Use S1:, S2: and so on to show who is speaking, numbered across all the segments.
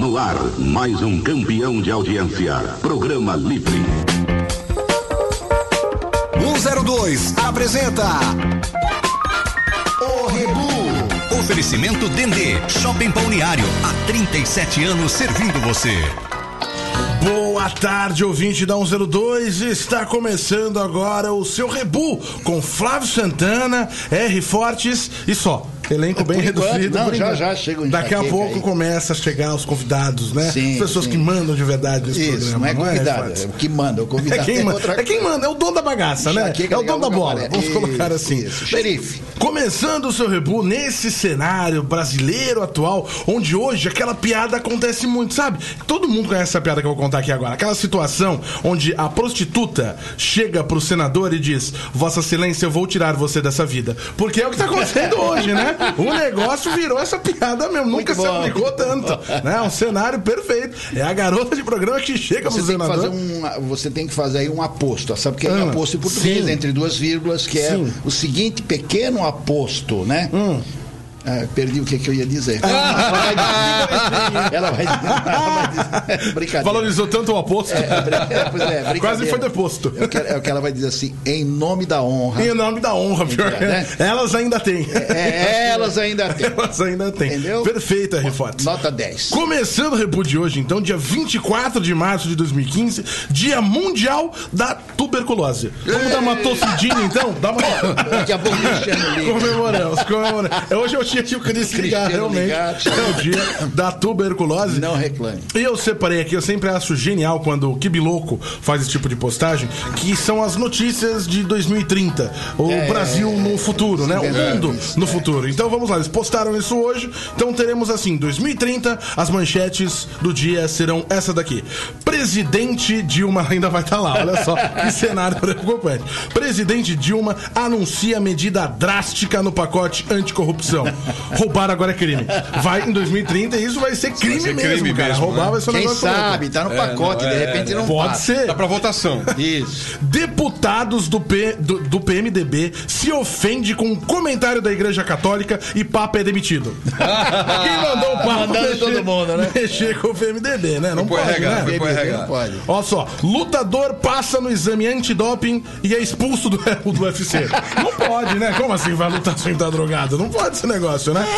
S1: no ar, mais um campeão de audiência. Programa Livre.
S2: 102 apresenta O Rebu.
S3: Oferecimento Dendê, Shopping Balneário, há 37 anos servindo você.
S4: Boa tarde, ouvinte da 102. Está começando agora o seu Rebu com Flávio Santana, R. Fortes e só. Elenco bem reduzido.
S5: Não, já chega.
S4: Daqui a pouco aí começa a chegar os convidados, né?
S5: Sim,
S4: as pessoas
S5: sim.
S4: que mandam de verdade nesse programa.
S5: Não é convidado, é o que manda. O convidado
S4: é quem manda, é o dono da bagaça, né? É o dono da bola. Vamos colocar assim.
S5: Isso. Xerife.
S4: Começando o seu Rebu nesse cenário brasileiro atual, onde hoje aquela piada acontece muito, sabe? Todo mundo conhece essa piada que eu vou contar aqui agora. Aquela situação onde a prostituta chega pro senador e diz: Vossa Excelência, eu vou tirar você dessa vida. Porque é o que tá acontecendo hoje, né? O negócio virou essa piada mesmo. Nunca se aplicou tanto, né? Um cenário perfeito. É a garota de programa que chega pro senador.
S5: Você tem que fazer aí um aposto. Sabe o que é um aposto em português? Sim. Entre duas vírgulas, que é o seguinte pequeno aposto, né? Perdi o que eu ia dizer. Ela vai dizer. Brincadeira.
S4: Valorizou tanto o aposto. Quase foi deposto.
S5: É o que ela vai dizer assim: em nome da honra.
S4: Em nome da honra, pior. Né? Elas ainda têm.
S5: Elas ainda têm.
S4: Elas ainda têm.
S5: Entendeu?
S4: Perfeita, Rifotes.
S5: Nota 10.
S4: Começando o Rebu de hoje, então, dia 24 de março de 2015, Dia Mundial da Tuberculose. Vamos dar uma tossidinha, então?
S5: Daqui a pouco
S4: comemoramos. Hoje eu tinha o Cris ligar, realmente. É o dia da tuberculose.
S5: Não reclame.
S4: E eu separei aqui, eu sempre acho genial quando o Kibiloco faz esse tipo de postagem, que são as notícias de 2030. O Brasil no futuro, né? O mundo no futuro. Então vamos lá, eles postaram isso hoje. Então teremos assim, 2030, as manchetes do dia serão essa daqui. Presidente Dilma ainda vai estar lá, olha só que cenário preocupante. Presidente Dilma anuncia medida drástica no pacote anticorrupção. Roubar agora é crime. Vai em 2030 e isso vai ser crime mesmo, cara. Roubar vai ser um
S5: Quem
S4: negócio
S5: sabe, tá no pacote, de repente não
S4: pode
S5: passa.
S4: ser.
S6: Dá pra votação.
S5: Isso.
S4: Deputados do PMDB se ofende com um comentário da Igreja Católica e Papa é demitido. Quem mandou o Papa
S5: mandando todo mundo, né?
S4: Mexer com o PMDB, né? Não pode, né?
S5: Não pode.
S4: Olha só, lutador passa no exame antidoping e é expulso do UFC. Não pode, né? Como assim vai lutar sem estar drogado? Não pode esse negócio, né?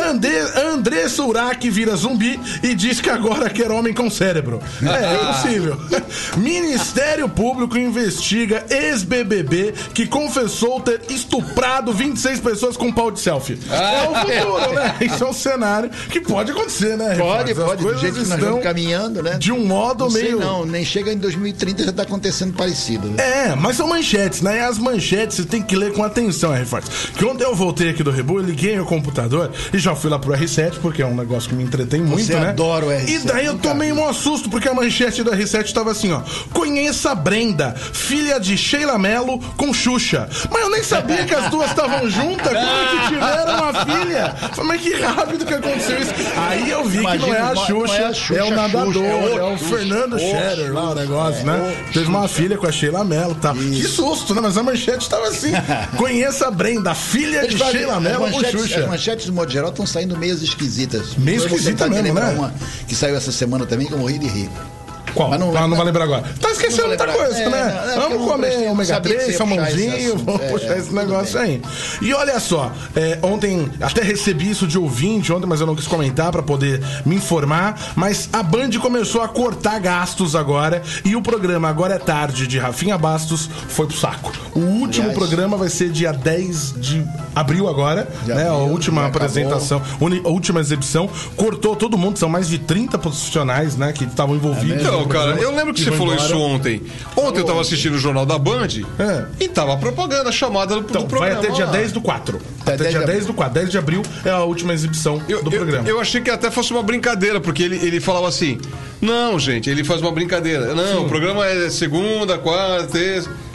S4: André Surak vira zumbi e diz que agora quer homem com cérebro. É possível. Ministério Público investiga ex-BBB que confessou ter estuprado 26 pessoas com pau de selfie. É o futuro, né? Isso é um cenário que pode acontecer, né?
S5: Pode. Do jeito que nós estamos caminhando, né?
S4: De um modo meio...
S5: Não, nem chega em 2030 já tá acontecendo parecido. Né?
S4: Mas são manchetes, né? E as manchetes você tem que ler com atenção, R4. Que ontem eu voltei aqui do Rebu, eu liguei o computador e já fui lá pro R7, porque é um negócio que me entretém muito, né?
S5: Adoro o R7.
S4: E daí eu tomei um assusto, porque a manchete do R7 tava assim, ó: conheça a Brenda, filha de Sheila Mello com Xuxa. Mas eu nem sabia que as duas estavam juntas. Como é que tiveram uma filha? Mas que rápido que aconteceu isso. Aí eu vi que não é a Xuxa, é o nadador, é o Fernando Scherer lá, o negócio, né? Teve uma filha com a Sheila Mello, tá? Que susto, né? Mas a manchete tava assim: conheça a Brenda, filha de Sheila Mello com Xuxa.
S5: As manchetes, do modo geral, estão saindo meio esquisitas.
S4: Meio esquisita mesmo, né?
S5: Uma que saiu essa semana também, que eu morri de rir.
S4: Qual? Mas não vai lembrar agora. Tá esquecendo muita coisa, né? Vamos comer ômega 3, salmãozinho, vamos puxar esse negócio aí. E olha só, ontem até recebi isso de ouvinte ontem, mas eu não quis comentar pra poder me informar, mas a Band começou a cortar gastos agora e o programa Agora é Tarde de Rafinha Bastos foi pro saco. O último programa vai ser dia 10 de abril agora, né? A última apresentação, a última exibição. Cortou todo mundo, são mais de 30 profissionais, né, que estavam envolvidos.
S6: Não, cara, eu lembro que você falou isso ontem. Ontem eu tava assistindo o Jornal da Band e tava a propaganda, a chamada do programa.
S4: Vai até dia 10 do 4. Até dia 10 do 4. 10 de abril é a última exibição do programa.
S6: Eu achei que até fosse uma brincadeira, porque ele falava assim: não, gente, ele faz uma brincadeira. Não, o programa é segunda, quarta, terça.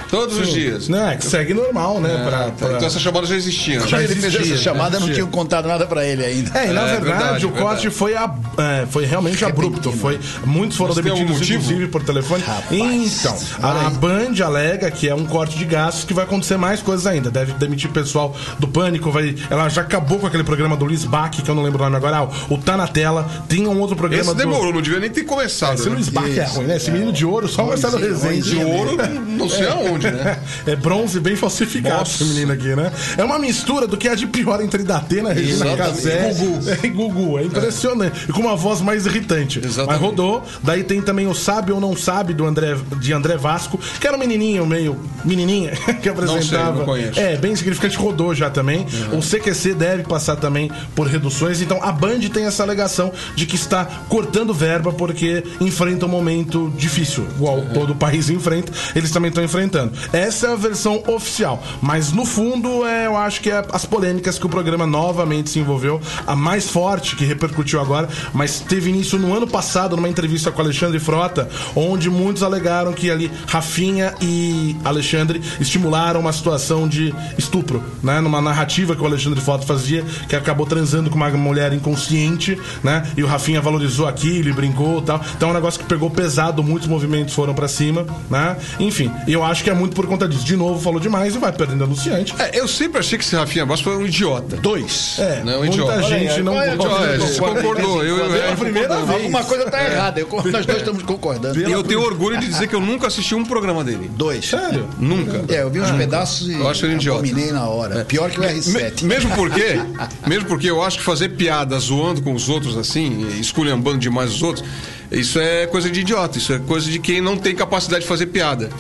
S6: Todos os dias.
S4: Não, é que segue normal, né?
S6: Então essa chamada já existia.
S5: Já ele fez essa chamada, não tinham contado nada pra ele ainda.
S4: E na verdade, o corte foi realmente abrupto. Muitos foram demitidos, inclusive, por telefone. Então, a Band alega que é um corte de gastos, que vai acontecer mais coisas ainda. Deve demitir pessoal do Pânico. Ela já acabou com aquele programa do Luiz Bach, que eu não lembro o nome agora. O Tá na Tela. Tinha um outro programa.
S6: Esse demorou, não devia nem ter começado.
S4: Esse Luiz Bach é ruim, né? Esse menino de ouro, só o Marcelo Rezende.
S6: De ouro, não sei aonde, né?
S4: É bronze bem falsificado esse menino aqui, né? É uma mistura do que há de pior entre Datena, Regina Casé e Gugu. É impressionante. E com uma voz mais irritante. Exatamente. Mas rodou. Daí tem também o Sabe ou Não Sabe, de André Vasco, que era um menininho, meio menininha, que apresentava.
S6: Não conheço.
S4: Bem significante, rodou já também. O CQC deve passar também por reduções. Então a Band tem essa alegação de que está cortando verba porque enfrenta um momento difícil, igual todo o país enfrenta, eles também estão enfrentando. Essa é a versão oficial, mas no fundo eu acho que é as polêmicas que o programa novamente se envolveu. A mais forte, que repercutiu agora, mas teve início no ano passado, numa entrevista com Alexandre Frota, onde muitos alegaram que ali Rafinha e Alexandre estimularam uma situação de estupro, né? Numa narrativa que o Alexandre Frota fazia, que acabou transando com uma mulher inconsciente, né? E o Rafinha valorizou aquilo e brincou e tal. Então é um negócio que pegou pesado, muitos movimentos foram pra cima, né? Enfim, eu acho que é muito por conta disso. De novo, falou demais e vai perdendo anunciante.
S6: Eu sempre achei que esse Rafinha Bastos foi um idiota.
S4: Não, muita gente não
S6: concordou.
S4: É a primeira vez.
S5: Alguma coisa tá errada. Nós dois estamos concordando.
S6: E eu tenho orgulho de dizer que eu nunca assisti um programa dele.
S5: 2.
S4: Sério?
S6: Nunca.
S5: Eu vi uns pedaços e
S6: eu acho ele idiota.
S5: Dominei na hora. Pior que o R7.
S6: Mesmo porque eu acho que fazer piada zoando com os outros assim, esculhambando demais os outros, isso é coisa de idiota, isso é coisa de quem não tem capacidade de fazer piada.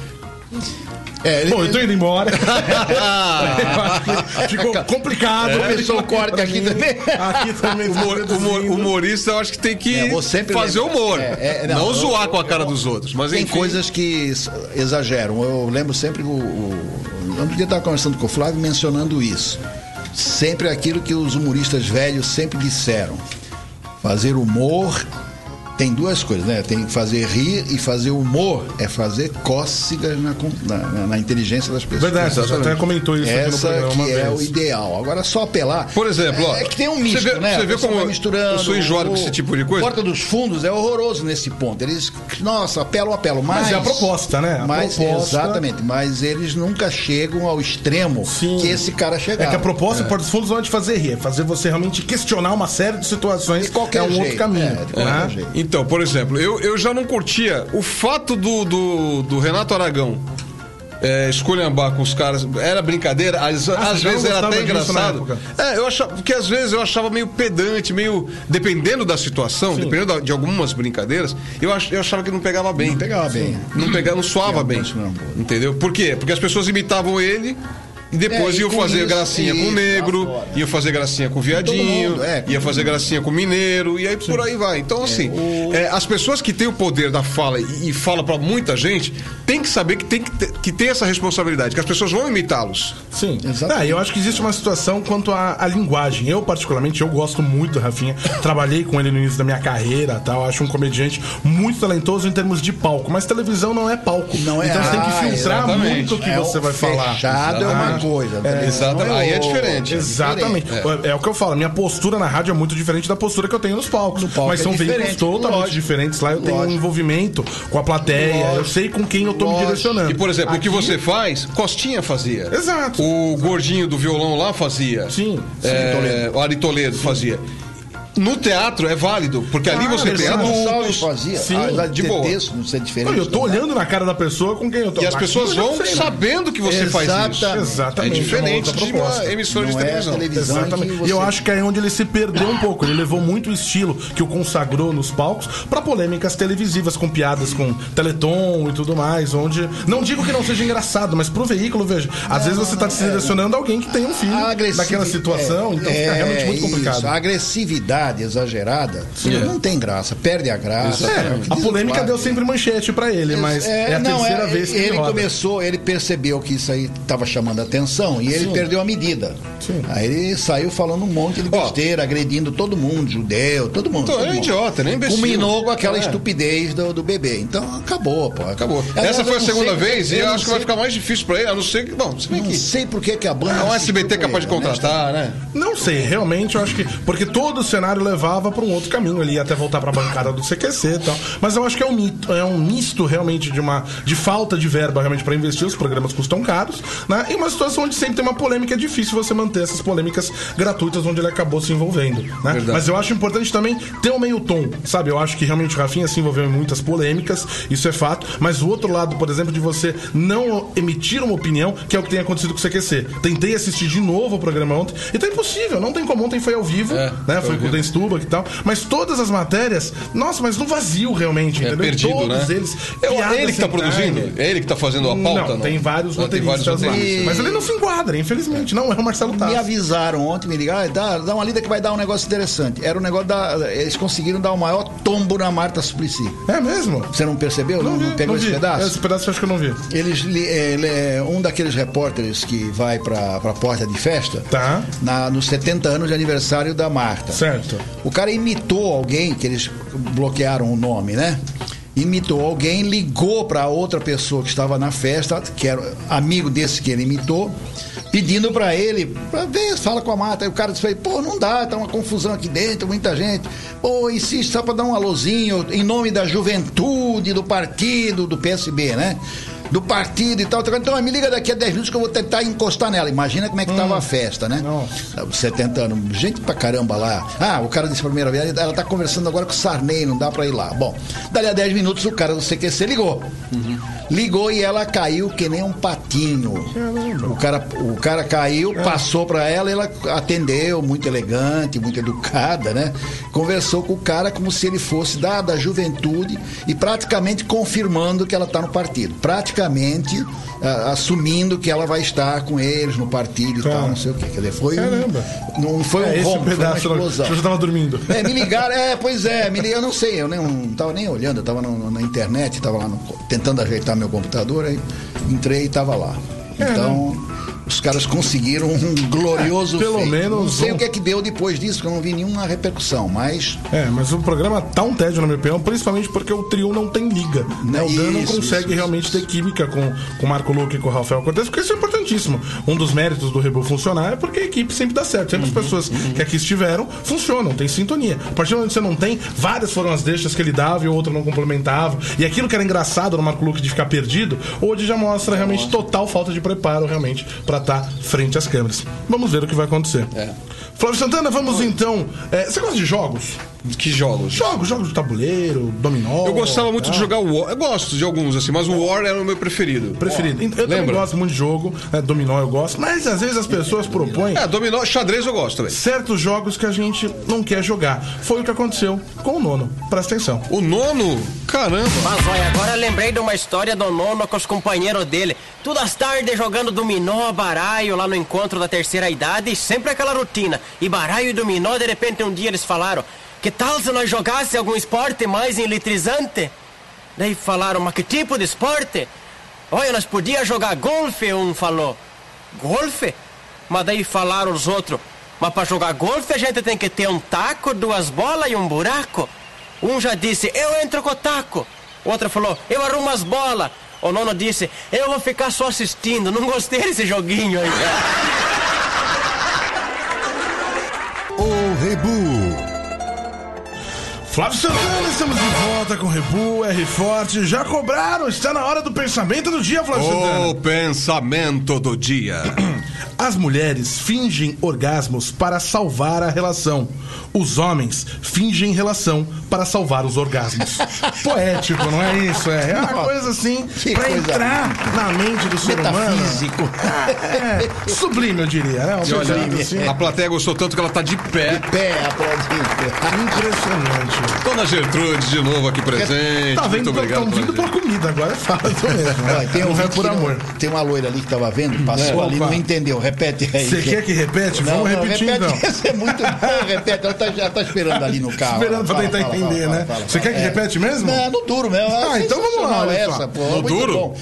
S4: Bom, eu tô indo embora. Ficou complicado.
S5: Começou o corte aqui também.
S4: Aqui também.
S6: Humorista, eu acho que tem que fazer humor. Não zoar com a cara dos outros. Mas
S5: tem
S6: enfim.
S5: coisas que exageram. Eu lembro sempre outro dia eu estava conversando com o Flávio mencionando isso. Sempre aquilo que os humoristas velhos sempre disseram. Fazer humor tem duas coisas, né? Tem que fazer rir e fazer humor é fazer cócegas na inteligência das pessoas.
S4: Verdade, você até comentou isso aqui no programa uma vez.
S5: Essa que é o ideal. Agora só apelar...
S6: Por exemplo,
S5: é que tem um misto, né?
S6: Você vê como
S5: misturando,
S6: eu sou enjoado com esse tipo de coisa?
S5: Porta dos Fundos é horroroso nesse ponto. Eles, apelam.
S4: Mas é a proposta, né?
S5: Exatamente. Mas eles nunca chegam ao extremo que esse cara chegava.
S4: É que a proposta do Porta dos Fundos não é de fazer rir, é fazer você realmente questionar uma série de situações.
S5: De qualquer
S4: jeito. Outro caminho.
S5: De qualquer jeito.
S6: Então, por exemplo, eu já não curtia o fato do Renato Aragão esculhambar com os caras. Era brincadeira, às vezes era até engraçado. Eu achava, porque às vezes eu achava meio pedante, meio. Dependendo da situação, dependendo de algumas brincadeiras, eu achava que não pegava bem.
S5: Não pegava bem.
S6: Não soava bem. Entendeu? Por quê? Porque as pessoas imitavam ele. E depois iam fazer gracinha com o negro, iam fazer gracinha com o viadinho, ia fazer gracinha com o mineiro, e aí por aí vai. Então, assim, as pessoas que têm o poder da fala e falam pra muita gente, tem que saber que tem essa responsabilidade, que as pessoas vão imitá-los.
S4: Sim, eu acho que existe uma situação quanto à linguagem. Eu, particularmente, gosto muito do Rafinha. Trabalhei com ele no início da minha carreira, tal. Acho um comediante muito talentoso em termos de palco, mas televisão não é palco. Então você tem que filtrar muito o que você vai falar.
S5: Fechado é uma coisa.
S6: Exatamente. Aí é diferente.
S4: Exatamente. É o que eu falo. Minha postura na rádio é muito diferente da postura que eu tenho nos palcos. Mas são veículos totalmente diferentes. Lá eu tenho um envolvimento com a plateia. Eu sei com quem eu tô me direcionando.
S6: E, por exemplo, o que você faz, Costinha fazia.
S4: Exato.
S6: O gordinho do violão lá fazia.
S4: Sim.
S6: O Ari Toledo fazia. No teatro é válido, porque ali você tem adultos.
S5: Fazia.
S6: De boa.
S5: Texto, não sei diferente.
S4: Eu tô olhando na cara da pessoa com quem eu tô.
S6: E as pessoas vão sabendo que você faz isso.
S4: Exatamente.
S6: É diferente de uma emissora de televisão.
S4: Exatamente. E eu acho que é onde ele se perdeu um pouco. Ele levou muito o estilo que o consagrou nos palcos pra polêmicas televisivas, com piadas com Teleton e tudo mais, onde... Não digo que não seja engraçado, mas pro veículo, veja, às vezes você tá selecionando alguém que tem um filho naquela situação, então fica realmente muito complicado.
S5: A agressividade velocidade exagerada, não tem graça, perde a graça.
S4: A polêmica deu sempre manchete pra ele, mas é a terceira vez que
S5: ele percebeu que isso aí estava chamando a atenção e ele perdeu a medida. Sim. Aí ele saiu falando um monte de besteira, agredindo todo mundo, judeu, todo mundo.
S6: É idiota, nem imbecil.
S5: Culminou com aquela estupidez do bebê. Então acabou, pô.
S6: Acabou. Essa foi a segunda vez e eu acho que vai ficar mais difícil pra ele, a não ser que... Bom,
S5: não sei por que a banda...
S6: Não, o SBT é capaz de contratar, né?
S4: Não sei, realmente eu acho que... Porque todo o cenário levava pra um outro caminho ali, até voltar pra bancada do CQC e tal. Mas eu acho que é um misto realmente de falta de verba realmente pra investir, os programas custam caros, né? E uma situação onde sempre tem uma polêmica, é difícil você manter essas polêmicas gratuitas onde ele acabou se envolvendo, né? Mas eu acho importante também ter um meio tom, sabe? Eu acho que realmente o Rafinha se envolveu em muitas polêmicas, isso é fato, mas o outro lado, por exemplo, de você não emitir uma opinião, que é o que tem acontecido com o CQC. Tentei assistir de novo o programa ontem, e tá impossível, não tem como. Ontem foi ao vivo, né? Foi com o Dan Stubach e tal, mas todas as matérias, nossa, mas no vazio realmente, entendeu?
S6: Perdido,
S4: todos
S6: né?
S4: eles.
S6: É ele que tá produzindo? É ele que tá fazendo a pauta?
S4: Não, tem vários roteiristas lá. Mas ele não se enquadra, infelizmente. Não é o Marcelo Tassi.
S5: Me avisaram ontem, me ligaram, dá uma lida que vai dar um negócio interessante. Era um negócio eles conseguiram dar o maior tombo na Marta Suplicy.
S4: É mesmo?
S5: Você não percebeu? Não pegou esse pedaço?
S4: Esse pedaço eu acho que eu não vi.
S5: Um daqueles repórteres que vai pra porta de festa, nos 70 anos de aniversário da Marta.
S4: Certo.
S5: O cara imitou alguém, que eles bloquearam o nome, né? Imitou alguém, ligou para outra pessoa que estava na festa, que era amigo desse que ele imitou, pedindo para ele, fala com a Marta. Aí o cara disse, pô, não dá, tá uma confusão aqui dentro, muita gente. Pô, insiste só para dar um alôzinho, em nome da juventude, do partido, do PSB, né? Do partido e tal. Então me liga daqui a 10 minutos que eu vou tentar encostar nela. Imagina como é que tava a festa, né? 70 anos, gente pra caramba lá. O cara disse a primeira vez, ela tá conversando agora com o Sarney, não dá pra ir lá. Bom, dali a 10 minutos o cara do CQC ligou. Ligou e ela caiu que nem um patinho. O cara caiu, passou pra ela, ela atendeu, muito elegante, muito educada, né? Conversou com o cara como se ele fosse da juventude e praticamente confirmando que ela tá no partido. Praticamente assumindo que ela vai estar com eles no partido e tal, não sei o quê. Quer dizer, não foi um rombo, foi uma explosão.
S4: Eu já tava dormindo.
S5: Me ligaram, eu não sei, eu não tava nem olhando, eu tava na internet, tava lá tentando ajeitar meu computador, aí entrei e tava lá. Então, os caras conseguiram um glorioso
S4: pelo
S5: feito.
S4: Menos
S5: não sei o que é que deu depois disso, porque eu não vi nenhuma repercussão, mas...
S4: mas o programa tá um tédio, na minha opinião, principalmente porque o trio não tem liga. Né? O Dan não consegue realmente ter química com o Marco Luque e com o Rafael Cortez, porque isso é importantíssimo. Um dos méritos do Rebu funcionar é porque a equipe sempre dá certo. Sempre as pessoas que aqui estiveram funcionam, tem sintonia. A partir do momento que você não tem, várias foram as deixas que ele dava e o outro não complementava. E aquilo que era engraçado no Marco Luque de ficar perdido, hoje já mostra realmente total falta de preparo realmente pra estar frente às câmeras. Vamos ver o que vai acontecer. Flávio Santana, vamos então. Você gosta de jogos?
S6: Que jogos?
S4: Jogos de tabuleiro, dominó.
S6: Eu gostava muito de jogar War. Eu gosto de alguns, assim, mas o War era o meu preferido.
S4: Eu também gosto muito de jogo, dominó eu gosto, mas às vezes as pessoas propõem.
S6: Dominó, xadrez eu gosto também.
S4: Certos jogos que a gente não quer jogar. Foi o que aconteceu com o Nono. Presta atenção.
S6: O Nono? Caramba.
S7: Mas olha, agora eu lembrei de uma história do Nono com os companheiros dele. Todas as tardes jogando dominó, baralho lá no encontro da terceira idade, e sempre aquela rotina. E baralho e dominó, de repente um dia eles falaram: que tal se nós jogasse algum esporte mais eletrizante? Daí falaram: mas que tipo de esporte? Olha, nós podíamos jogar golfe, um falou. Golfe? Mas daí falaram os outros: mas para jogar golfe a gente tem que ter um taco, 2 bolas e um buraco. Um já disse: eu entro com o taco. O outro falou: eu arrumo as bolas. O Nono disse: eu vou ficar só assistindo, não gostei desse joguinho aí.
S2: O Rebu.
S4: Flávio Santana, estamos de volta com o Rebu, R Forte. Já cobraram, está na hora do pensamento do dia, Flávio Santana.
S6: O pensamento do dia.
S4: As mulheres fingem orgasmos para salvar a relação. Os homens fingem relação para salvar os orgasmos. Poético, não é isso? É uma coisa assim, para entrar na mente do ser humano.
S5: Metafísico.
S4: Sublime, eu diria.
S6: Olha, a plateia gostou tanto que ela tá de pé.
S5: De pé, aplaudindo.
S4: Impressionante.
S6: Dona Gertrude, de novo aqui presente.
S4: Tá vendo?
S6: Muito obrigado.
S4: Estão vindo pela comida, agora é fácil mesmo.
S5: Não
S4: vai por amor.
S5: Tem uma loira ali que tava vendo, passou ali, não entendeu. Repete aí.
S4: Você quer que repete? Vamos repetir então.
S5: Isso é muito bom, repete. Ela já tá esperando ali no carro.
S4: Esperando pra tentar entender, né? Você quer que repete mesmo?
S5: Não, no duro mesmo.
S4: Então vamos lá.
S5: Essa, pô,
S6: no duro?
S5: Bom.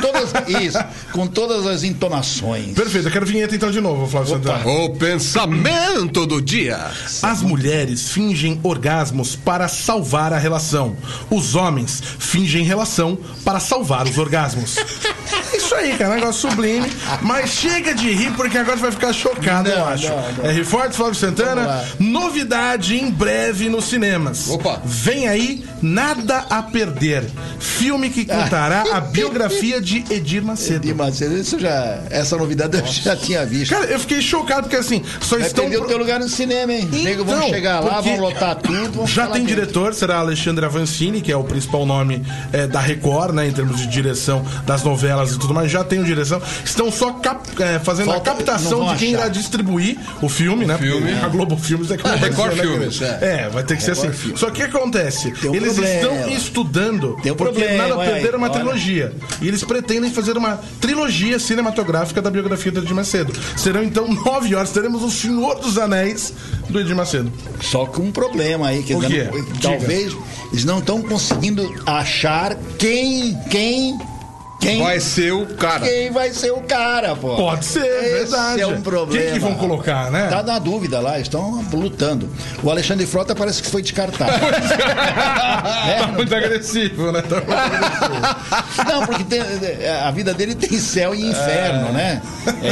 S5: Com todas as entonações.
S4: Perfeito, eu quero vinheta então de novo, Flávio Santana.
S6: O pensamento do dia.
S4: As mulheres fingem orgasmos para salvar a relação. Os homens fingem relação para salvar os orgasmos. Isso aí, cara, negócio sublime. Mas chega de rir, porque agora você vai ficar chocado, eu acho. É rir forte, Flávio Santana. Novidade em breve nos cinemas.
S6: Opa.
S4: Vem aí Nada a Perder. Filme que contará a biografia de Edir Macedo.
S5: Edir Macedo, essa novidade eu já tinha visto.
S4: Cara, eu fiquei chocado, porque assim, só
S5: vai
S4: estão...
S5: perder o teu lugar no cinema, hein?
S4: Então,
S5: vamos chegar lá, vamos lotar tudo.
S4: Já tem diretor, será Alexandre Avancini, que é o principal nome da Record, né, em termos de direção das novelas e tudo mais. Já tem o direção. Estão só fazendo a captação de quem irá distribuir o filme, né? A Globo Filmes é que não
S6: Record Filmes.
S4: Vai ter que ser assim.
S5: Filmes.
S4: Só que o que acontece? Eles estão estudando, porque Nada a Perder é uma trilogia. E eles pretendem fazer uma trilogia cinematográfica da biografia do Edir Macedo. Serão então 9 horas, teremos o Senhor dos Anéis do Edir Macedo.
S5: Só com um problema aí, que talvez eles não estão conseguindo achar quem
S6: vai ser o cara.
S5: Quem vai ser o cara, pô?
S4: Pode ser, verdade.
S5: É um problema.
S4: Quem que vão colocar, né?
S5: Tá na dúvida lá, estão lutando. O Alexandre Frota parece que foi descartado.
S4: Tá muito agressivo, né?
S5: Não, porque a vida dele tem céu e inferno, né?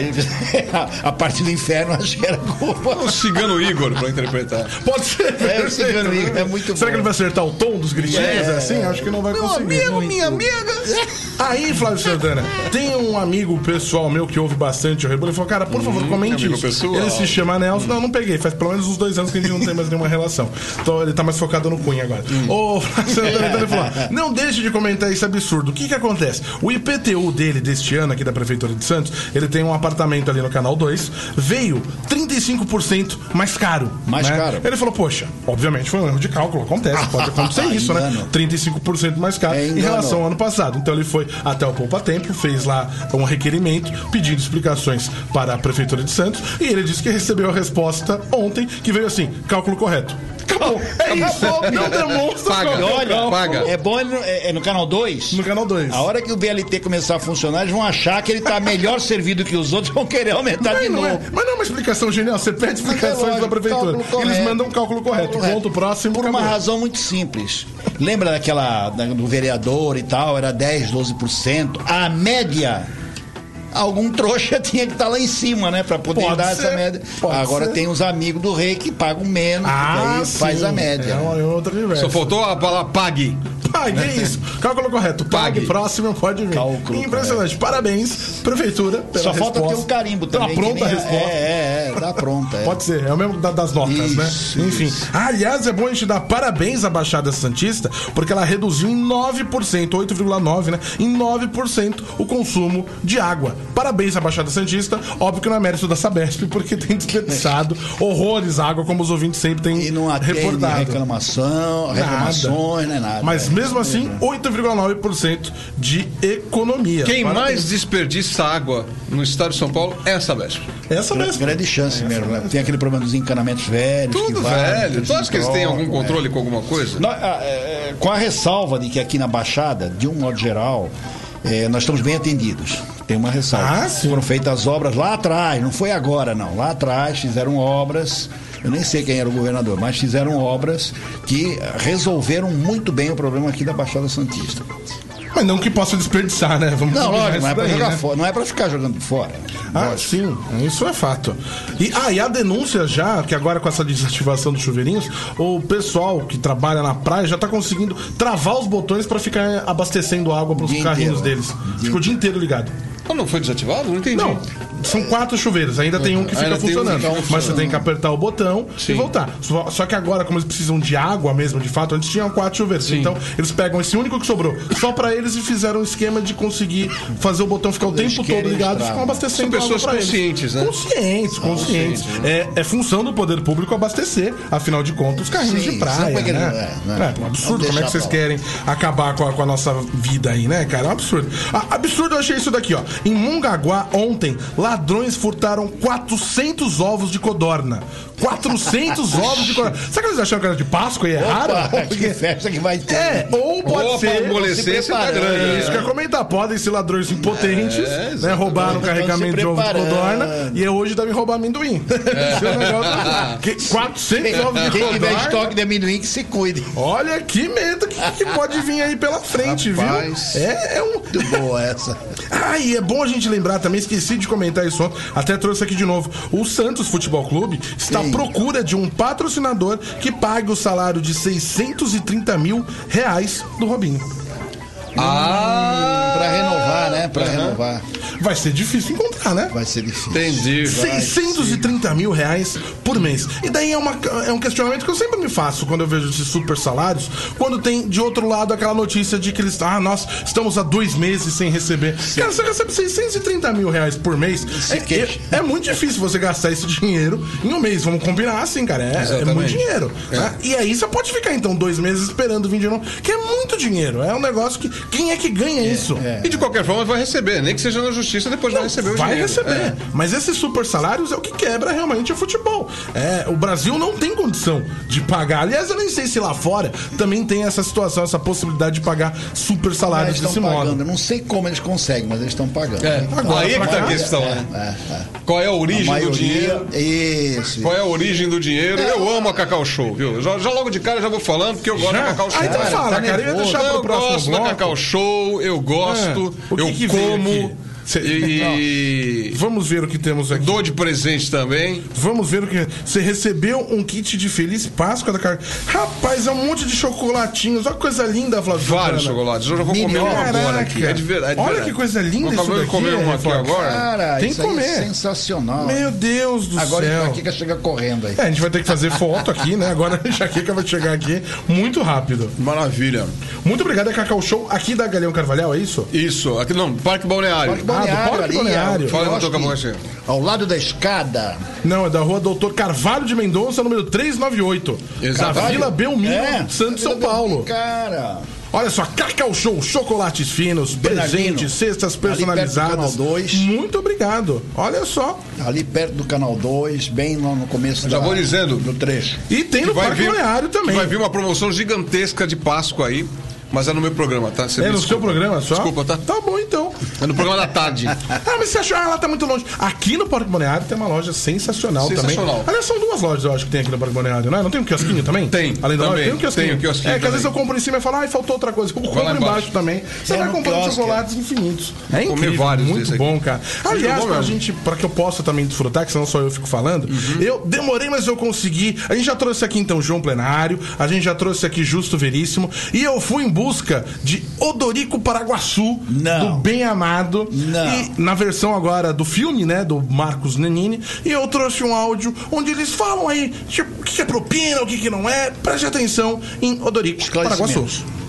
S5: A parte do inferno acho que era culpa.
S6: O Cigano Igor pra interpretar.
S4: Pode ser.
S5: O Cigano Igor é muito bom.
S4: Será que ele vai acertar o tom dos gritinhos assim? Acho que não vai conseguir.
S5: Minha amiga.
S4: Aí, Flávio Santana, tem um amigo pessoal meu que ouve bastante o Rebolo. Ele falou, cara, por favor, comente isso.
S6: Pessoal.
S4: Ele se chama Nelson. Não peguei. Faz pelo menos uns 2 anos que a gente não tem mais nenhuma relação. Então ele tá mais focado no Cunha agora. Ô, Flávio Santana, então ele falou, não deixe de comentar esse absurdo. O que acontece? O IPTU dele deste ano, aqui da Prefeitura de Santos, ele tem um apartamento ali no Canal 2, veio 35% mais caro.
S5: Mais caro.
S4: Ele falou, poxa, obviamente foi um erro de cálculo. Acontece, pode acontecer isso, né? 35% mais caro em relação ao ano passado. Então ele foi até o Poupa Tempo, fez lá um requerimento pedindo explicações para a Prefeitura de Santos e ele disse que recebeu a resposta ontem, que veio assim, cálculo correto. Acabou. É isso. Não demonstra.
S6: Paga.
S5: É bom no Canal 2?
S4: No Canal 2.
S5: A hora que o BLT começar a funcionar, eles vão achar que ele tá melhor servido que os outros, vão querer aumentar de novo.
S4: Mas não é uma explicação genial. Você pede explicações da Prefeitura. Eles mandam um cálculo correto. Ponto próximo.
S5: Por uma razão muito simples. Lembra do vereador e tal? Era 10, 12%. A média... Algum trouxa tinha que estar lá em cima, né? Pra poder dar essa média. Agora tem os amigos do rei que pagam menos, aí faz a média.
S6: Só faltou a palavra pague.
S4: Pague, é isso. Cálculo correto. Pague. Próximo pode vir. Cálculo impressionante. Correto. Parabéns, Prefeitura, pela
S5: Só
S4: resposta.
S5: falta ter o carimbo também.
S4: Tá pronta a resposta.
S5: Tá pronta.
S4: Pode ser. É o mesmo das notas, isso, né? Enfim. Aliás, é bom a gente dar parabéns à Baixada Santista, porque ela reduziu em 9%, 8,9%, né? Em 9% o consumo de água. Parabéns à Baixada Santista. Óbvio que não é mérito da Sabesp, porque tem desperdiçado horrores água, como os ouvintes sempre têm
S5: e não
S4: reportado.
S5: Reclamações, não é nada.
S4: Mas mesmo assim, 8,9% de economia.
S6: Quem mais desperdiça água no estado de São Paulo é a Sabesp.
S4: Essa mesmo.
S5: Grande chance mesmo. Né? Tem aquele problema dos encanamentos velhos.
S6: Tudo velho. Tu acha que eles têm algum controle com alguma coisa?
S5: Com a ressalva de que aqui na Baixada, de um modo geral, nós estamos bem atendidos. Tem uma ressalva. Foram feitas obras lá atrás, não foi agora não. Lá atrás fizeram obras, eu nem sei quem era o governador, mas fizeram obras que resolveram muito bem o problema aqui da Baixada Santista.
S4: Mas não que possa desperdiçar, né? Vamos
S5: não, lógico, não é pra jogar fora, não é pra ficar jogando fora.
S4: Sim, isso é fato. E a denúncia já, que agora com essa desativação dos chuveirinhos, o pessoal que trabalha na praia já tá conseguindo travar os botões pra ficar abastecendo água pros carrinhos deles. Fica o dia inteiro ligado.
S6: Não foi desativado? Não entendi.
S4: Não, são 4 chuveiros, ainda tem um que fica funcionando. Mas você tem que apertar o botão e voltar. Só que agora, como eles precisam de água mesmo, de fato, antes tinham 4 chuveiros. Sim. Então, eles pegam esse único que sobrou só pra eles e fizeram um esquema de conseguir fazer o botão ficar o tempo todo ligado e ficam abastecendo água pra eles.
S6: São pessoas conscientes, né?
S4: Conscientes. É função do poder público abastecer, afinal de contas, os carrinhos de praia, né? É um absurdo. Como é que vocês querem acabar com a nossa vida aí, né, cara? É um absurdo. Absurdo, eu achei isso daqui, ó. Em Mongaguá, ontem, ladrões furtaram 400 ovos de codorna. 400 ovos de codorna. Será que eles acharam que era de Páscoa e erraram?
S5: Que festa que vai ter.
S4: Ou pode ser.
S6: A adolescência tá grande.
S4: Isso que eu ia comentar. Podem ser ladrões impotentes, né? Roubaram um carregamento de ovo de codorna e hoje devem roubar amendoim. Esse é o negócio. 400 ovos de codorna.
S5: Quem tiver estoque de amendoim que se cuide.
S4: Olha que medo que pode vir aí pela frente,
S5: rapaz,
S4: viu?
S5: Muito boa essa.
S4: E é bom a gente lembrar também, esqueci de comentar isso ontem, até trouxe aqui de novo. O Santos Futebol Clube está à procura de um patrocinador que pague o salário de R$630 mil do Robinho.
S5: Pra renovar, né? Pra renovar.
S4: Vai ser difícil encontrar, né?
S5: Vai ser difícil.
S6: Entendi.
S4: R$630 mil por mês. E daí é um questionamento que eu sempre me faço quando eu vejo esses super salários, quando tem de outro lado aquela notícia de que eles nós estamos há 2 meses sem receber. Sim. Cara, você recebe R$630 mil por mês. É muito difícil você gastar esse dinheiro em um mês. Vamos combinar assim, cara. É muito dinheiro. Né? E aí você pode ficar então 2 meses esperando vir de novo, que é muito dinheiro. É um negócio que quem é que ganha isso?
S6: E de qualquer forma vai receber, nem que seja na justiça, depois vai receber o dinheiro.
S4: Vai receber. Mas esses super salários é o que quebra realmente o futebol. O Brasil não tem condição de pagar. Aliás, eu nem sei se lá fora também tem essa situação, essa possibilidade de pagar super salários desse modo.
S5: Eu não sei como eles conseguem, mas eles estão pagando.
S6: Agora, aí é que tá a questão, né? Qual é a origem do dinheiro?
S5: Isso.
S6: Qual é a origem do dinheiro? Eu amo a Cacau Show, viu? Já logo de cara já vou falando, porque eu gosto da Cacau Show.
S4: Então fala, cara. Eu ia deixar pro próximo bloco.
S6: Eu gosto da Cacau Show, eu gosto, eu como.
S4: Vamos ver o que temos aqui.
S6: Dou de presente também.
S4: Vamos ver o que. Você recebeu um kit de Feliz Páscoa da Carol. Rapaz, é um monte de chocolatinhos. Olha que coisa linda, Flávio.
S6: Vários chocolates. Eu já vou comer um agora aqui. É de verdade.
S4: Olha que coisa linda isso daqui.
S6: Comer um aqui agora.
S5: Cara,
S4: tem que comer.
S5: É sensacional.
S4: Meu Deus do céu.
S5: Agora a Jaqueca chega correndo aí.
S4: A gente vai ter que fazer foto aqui, né? Agora a Jaqueca vai chegar aqui muito rápido.
S6: Maravilha.
S4: Muito obrigado, é Cacau Show aqui da Galeão Carvalhal, é isso?
S6: Isso. Aqui não, Parque Balneário.
S5: Do Parque Balneário.
S6: Fala que eu
S5: ao lado da escada.
S4: Não, é da rua Doutor Carvalho de Mendonça, número 398.
S6: Exatamente.
S4: Vila Belmiro, Santos, São Paulo.
S5: Cara.
S4: Olha só, Cacau Show, chocolates finos, presentes, cestas personalizadas.
S5: Ali perto do Canal 2.
S4: Muito obrigado. Olha só.
S5: Ali perto do Canal 2, bem lá no começo
S6: vou dizendo
S5: do trecho.
S4: E tem no Parque Balneário também.
S6: Vai vir uma promoção gigantesca de Páscoa aí. Mas é no meu programa, tá?
S4: No seu programa só?
S6: Desculpa, tá?
S4: Tá bom, então.
S6: É no programa da tarde.
S4: Mas você achou? Lá tá muito longe. Aqui no Parque Balneário tem uma loja sensacional também. Aliás, são 2 lojas, eu acho, que tem aqui no Parque Balneário, não é? Não tem um quiosquinho também?
S6: Tem.
S4: Além da
S6: loja,
S4: tem um quiosquinho.
S6: Tem um quiosquinho.
S4: Que às vezes eu compro em cima e falo, faltou outra coisa. Eu compro embaixo também. Você vai comprando chocolates infinitos. É incrível.
S6: Vários
S4: muito bom, cara. Aliás, pra que eu possa também desfrutar, que senão só eu fico falando, eu demorei, mas eu consegui. A gente já trouxe aqui, então, João Plenário, a gente já trouxe aqui Justo Veríssimo, e eu fui em busca de Odorico Paraguaçu, do Bem Amado. E na versão agora do filme, né, do Marcos Nanini, e eu trouxe um áudio onde eles falam aí o que é propina, o que não é. Preste atenção em Odorico Paraguaçu.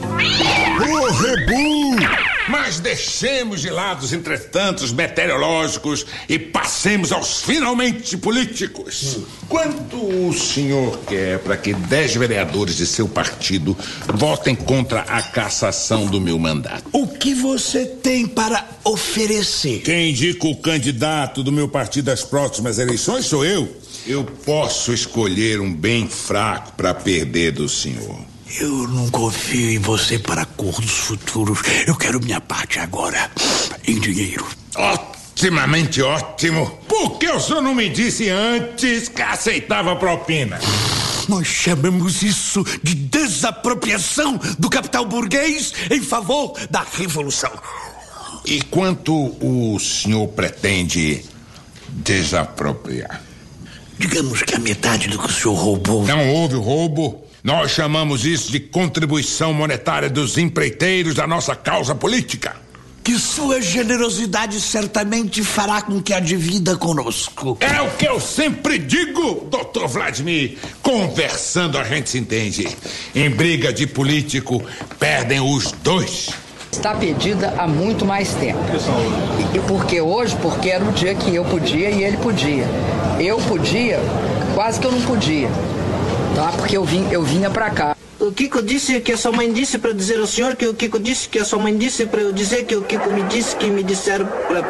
S2: O Rebu!
S8: Mas deixemos de lado os entretantos meteorológicos e passemos aos finalmente políticos. Quanto o senhor quer para que 10 vereadores de seu partido votem contra a cassação do meu mandato?
S9: O que você tem para oferecer?
S8: Quem indica o candidato do meu partido às próximas eleições sou eu. Eu posso escolher um bem fraco para perder do senhor.
S9: Eu não confio em você para acordos futuros. Eu quero minha parte agora, em dinheiro.
S8: Otimamente ótimo. Por que o senhor não me disse antes que aceitava propina?
S9: Nós chamamos isso de desapropriação do capital burguês em favor da revolução.
S8: E quanto o senhor pretende desapropriar?
S9: Digamos que a metade do que o senhor roubou.
S8: Não houve roubo. Nós chamamos isso de contribuição monetária dos empreiteiros da nossa causa política.
S9: que sua generosidade certamente fará com que a divida conosco.
S8: É o que eu sempre digo, Dr. Vladimir. Conversando a gente se entende. Em briga de político, perdem os dois.
S10: Está pedida há muito mais tempo. E porque hoje? Porque era o dia que eu podia e ele podia. Eu podia, quase que eu não podia. Tá? Porque eu vinha pra cá.
S11: O Kiko disse que a sua mãe disse para dizer ao senhor que o Kiko disse que a sua mãe disse para eu dizer que o Kiko me disse que me disseram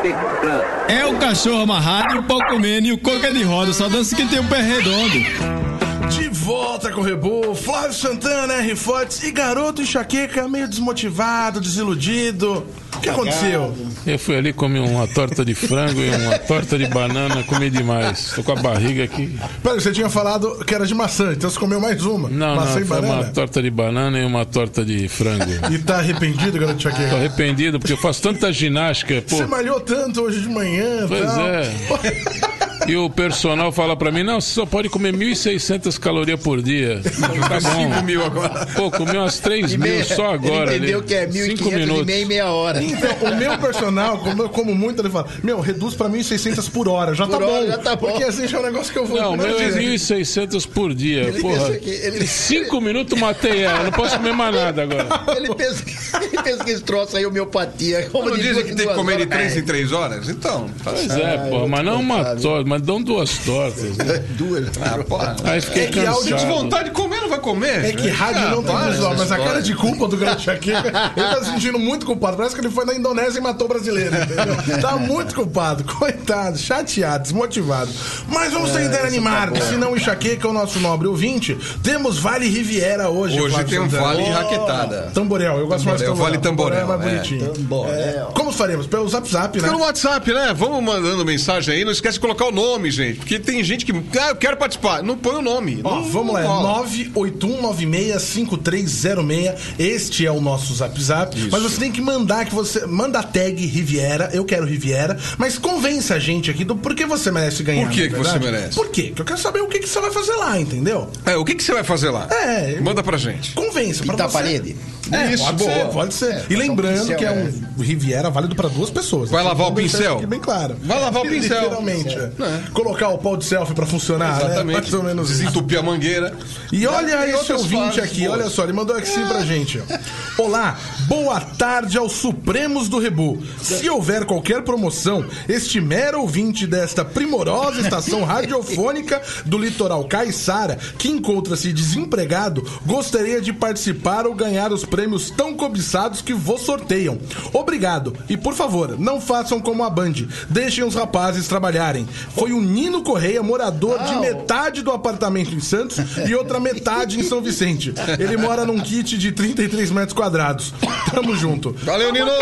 S11: pra...
S12: É o cachorro amarrado e o pau comendo e o coca de roda, só dança quem tem o pé redondo.
S4: De volta com o Rebu, Flávio Santana, R. Fortes e garoto enxaqueca, meio desmotivado, desiludido. O que aconteceu?
S13: Eu fui ali, comi uma torta de frango e uma torta de banana, comi demais. Tô com a barriga aqui.
S4: Peraí, você tinha falado que era de maçã, então você comeu mais uma?
S13: Não,
S4: maçã
S13: não,
S4: e
S13: foi
S4: banana?
S13: uma torta de banana e uma torta de frango.
S4: E tá arrependido, garoto enxaqueca?
S13: Tô arrependido, porque eu faço tanta ginástica, pô.
S4: Você malhou tanto hoje de manhã,
S13: pois
S4: tal.
S13: É. E o personal fala pra mim, não, você só pode comer 1.600 calorias por dia. Tá bom.
S6: 5 mil agora.
S13: Pô, comi umas 3 mil só agora.
S5: Ele entendeu
S13: ali.
S5: que é 1.500 e meia hora.
S4: Então, o meu personal, como muito, ele fala, reduz pra 1.600 por hora, já tá bom.
S5: Já tá bom.
S4: Porque assim já é um negócio que eu vou...
S13: Não, o meu é 1.600 por dia.
S5: Ele
S13: porra.
S5: pensa
S13: 5 minutos matei ela, não posso comer mais nada agora.
S5: Ele pensa que esse troço aí é homeopatia.
S6: Não dizem que tem que comer de 3 em 3 horas? Então.
S13: Pois é, porra, mas não uma torta, mas dão 2 tortas. Né?
S5: Duas.
S6: Porra.
S13: Aí fiquei cansado.
S6: Se vontade de comer, não vai comer.
S4: É que rádio não tem visual, mas a cara de culpa do grande enxaqueca, ele tá se sentindo muito culpado. Parece que ele foi na Indonésia e matou o brasileiro, entendeu? Tá muito culpado, coitado, chateado, desmotivado. Mas vamos tentar animar, se não enxaqueca o nosso nobre ouvinte. Temos Vale Riviera hoje.
S6: Hoje tem um Vale Raquetada.
S4: Tamborel, eu gosto mais de
S6: Vale Tamborel.
S4: É mais bonitinho. Como faremos? Pelo Zap, né?
S6: Pelo WhatsApp, né? Vamos mandando mensagem aí. Não esquece de colocar o nome, gente. Porque tem gente que... eu quero participar. Não põe o nome.
S4: Ó, vamos lá. 981965306. Este é o nosso Zap. Isso. Mas você tem que mandar manda a tag Riviera. Eu quero Riviera. Mas convença a gente aqui do porquê você merece ganhar.
S6: Por que você merece?
S4: Por quê? Porque eu quero saber o que você vai fazer lá, entendeu?
S6: O que você vai fazer lá? Manda pra gente.
S4: Convença.
S5: Pintar a parede?
S4: Isso, pode ser. E lembrando que é um Riviera válido para 2 pessoas.
S6: Vai lavar o pincel?
S4: Aqui bem claro.
S6: Vai lavar o pincel.
S4: Literalmente. Colocar o pau de selfie para funcionar.
S6: Exatamente.
S4: Né? Mais ou menos isso.
S6: Desentupir a mangueira.
S4: E olha esse ouvinte aqui, olha só, ele mandou aqui pra gente. Ó. Olá, boa tarde aos Supremos do Rebu. Se houver qualquer promoção, este mero ouvinte desta primorosa estação radiofônica do litoral caiçara, que encontra-se desempregado, gostaria de participar ou ganhar os prêmios tão cobiçados que vos sorteiam. Obrigado. E por favor, não façam como a Band. Deixem os rapazes trabalharem. Foi o Nino Correia, morador de metade do apartamento em Santos e outra metade em São Vicente. Ele mora num kit de 33 metros quadrados. Tamo junto.
S6: Valeu, Nino!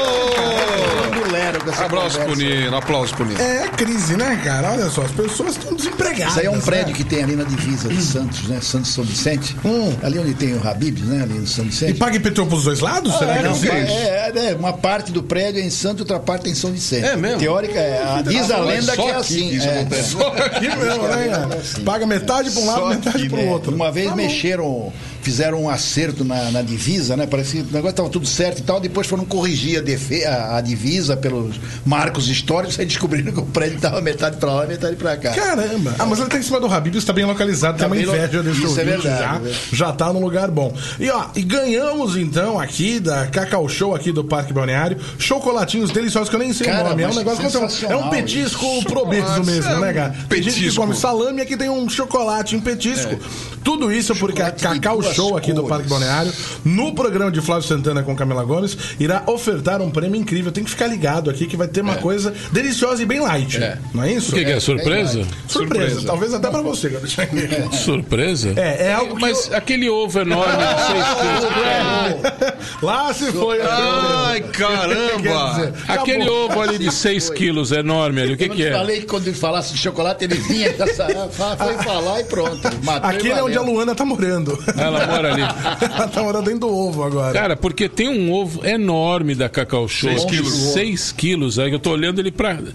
S6: Abraço pro Nino, aplausos pro Nino.
S4: É crise, né, cara? Olha só, as pessoas estão desempregadas.
S5: Isso aí é um prédio que tem ali na divisa de Santos, né? Santos São Vicente. Ali onde tem o Habib's, né? Ali no São Vicente.
S4: E paga IPTU pros 2 lados? Será que
S5: uma parte do prédio é em Santos, outra parte é em São Vicente.
S6: É mesmo?
S5: Teórica, diz a lenda que é assim.
S4: Só aqui mesmo, né? Paga metade pra um lado, metade pro outro.
S5: Uma vez fizeram um acerto na divisa, né? Parece que o negócio estava tudo certo e tal. Depois foram corrigir a divisa pelos marcos históricos. Aí descobriram que o prédio estava metade pra lá e metade pra cá.
S4: Caramba! Mas ele tá em cima do Habib's, está bem localizado. Tem uma inveja desse
S5: ouvinte. Isso é verdade.
S4: Já tá num lugar bom. E ganhamos então aqui da Cacau Show aqui do Parque Balneário chocolatinhos deliciosos que eu nem sei o nome. É um negócio é um petisco probeso mesmo, né, cara? Tem gente que come salame e aqui tem um chocolate em petisco. Tudo isso porque a Cacau Show aqui do Parque Balneário, no programa de Flávio Santana com Camila Gomes, irá ofertar um prêmio incrível. Tem que ficar ligado aqui que vai ter uma coisa deliciosa e bem light. Não é isso?
S13: O que é? Surpresa?
S4: Surpresa. Talvez até pra você, cara.
S13: Surpresa?
S4: É algo que
S13: mas aquele ovo enorme de 6 quilos.
S4: Lá se foi.
S6: Ai, caramba!
S13: Aquele ovo ali de 6 quilos enorme ali, o que é?
S5: Eu falei que quando ele falasse de chocolate, ele vinha, foi falar e pronto.
S4: Aquele é onde a Luana tá morando.
S13: Ela mora ali.
S4: Ela tá morando dentro do ovo agora.
S13: Cara, porque tem um ovo enorme da Cacau Show.
S6: 6 quilos.
S13: 6 quilos. Aí eu tô olhando ele pra...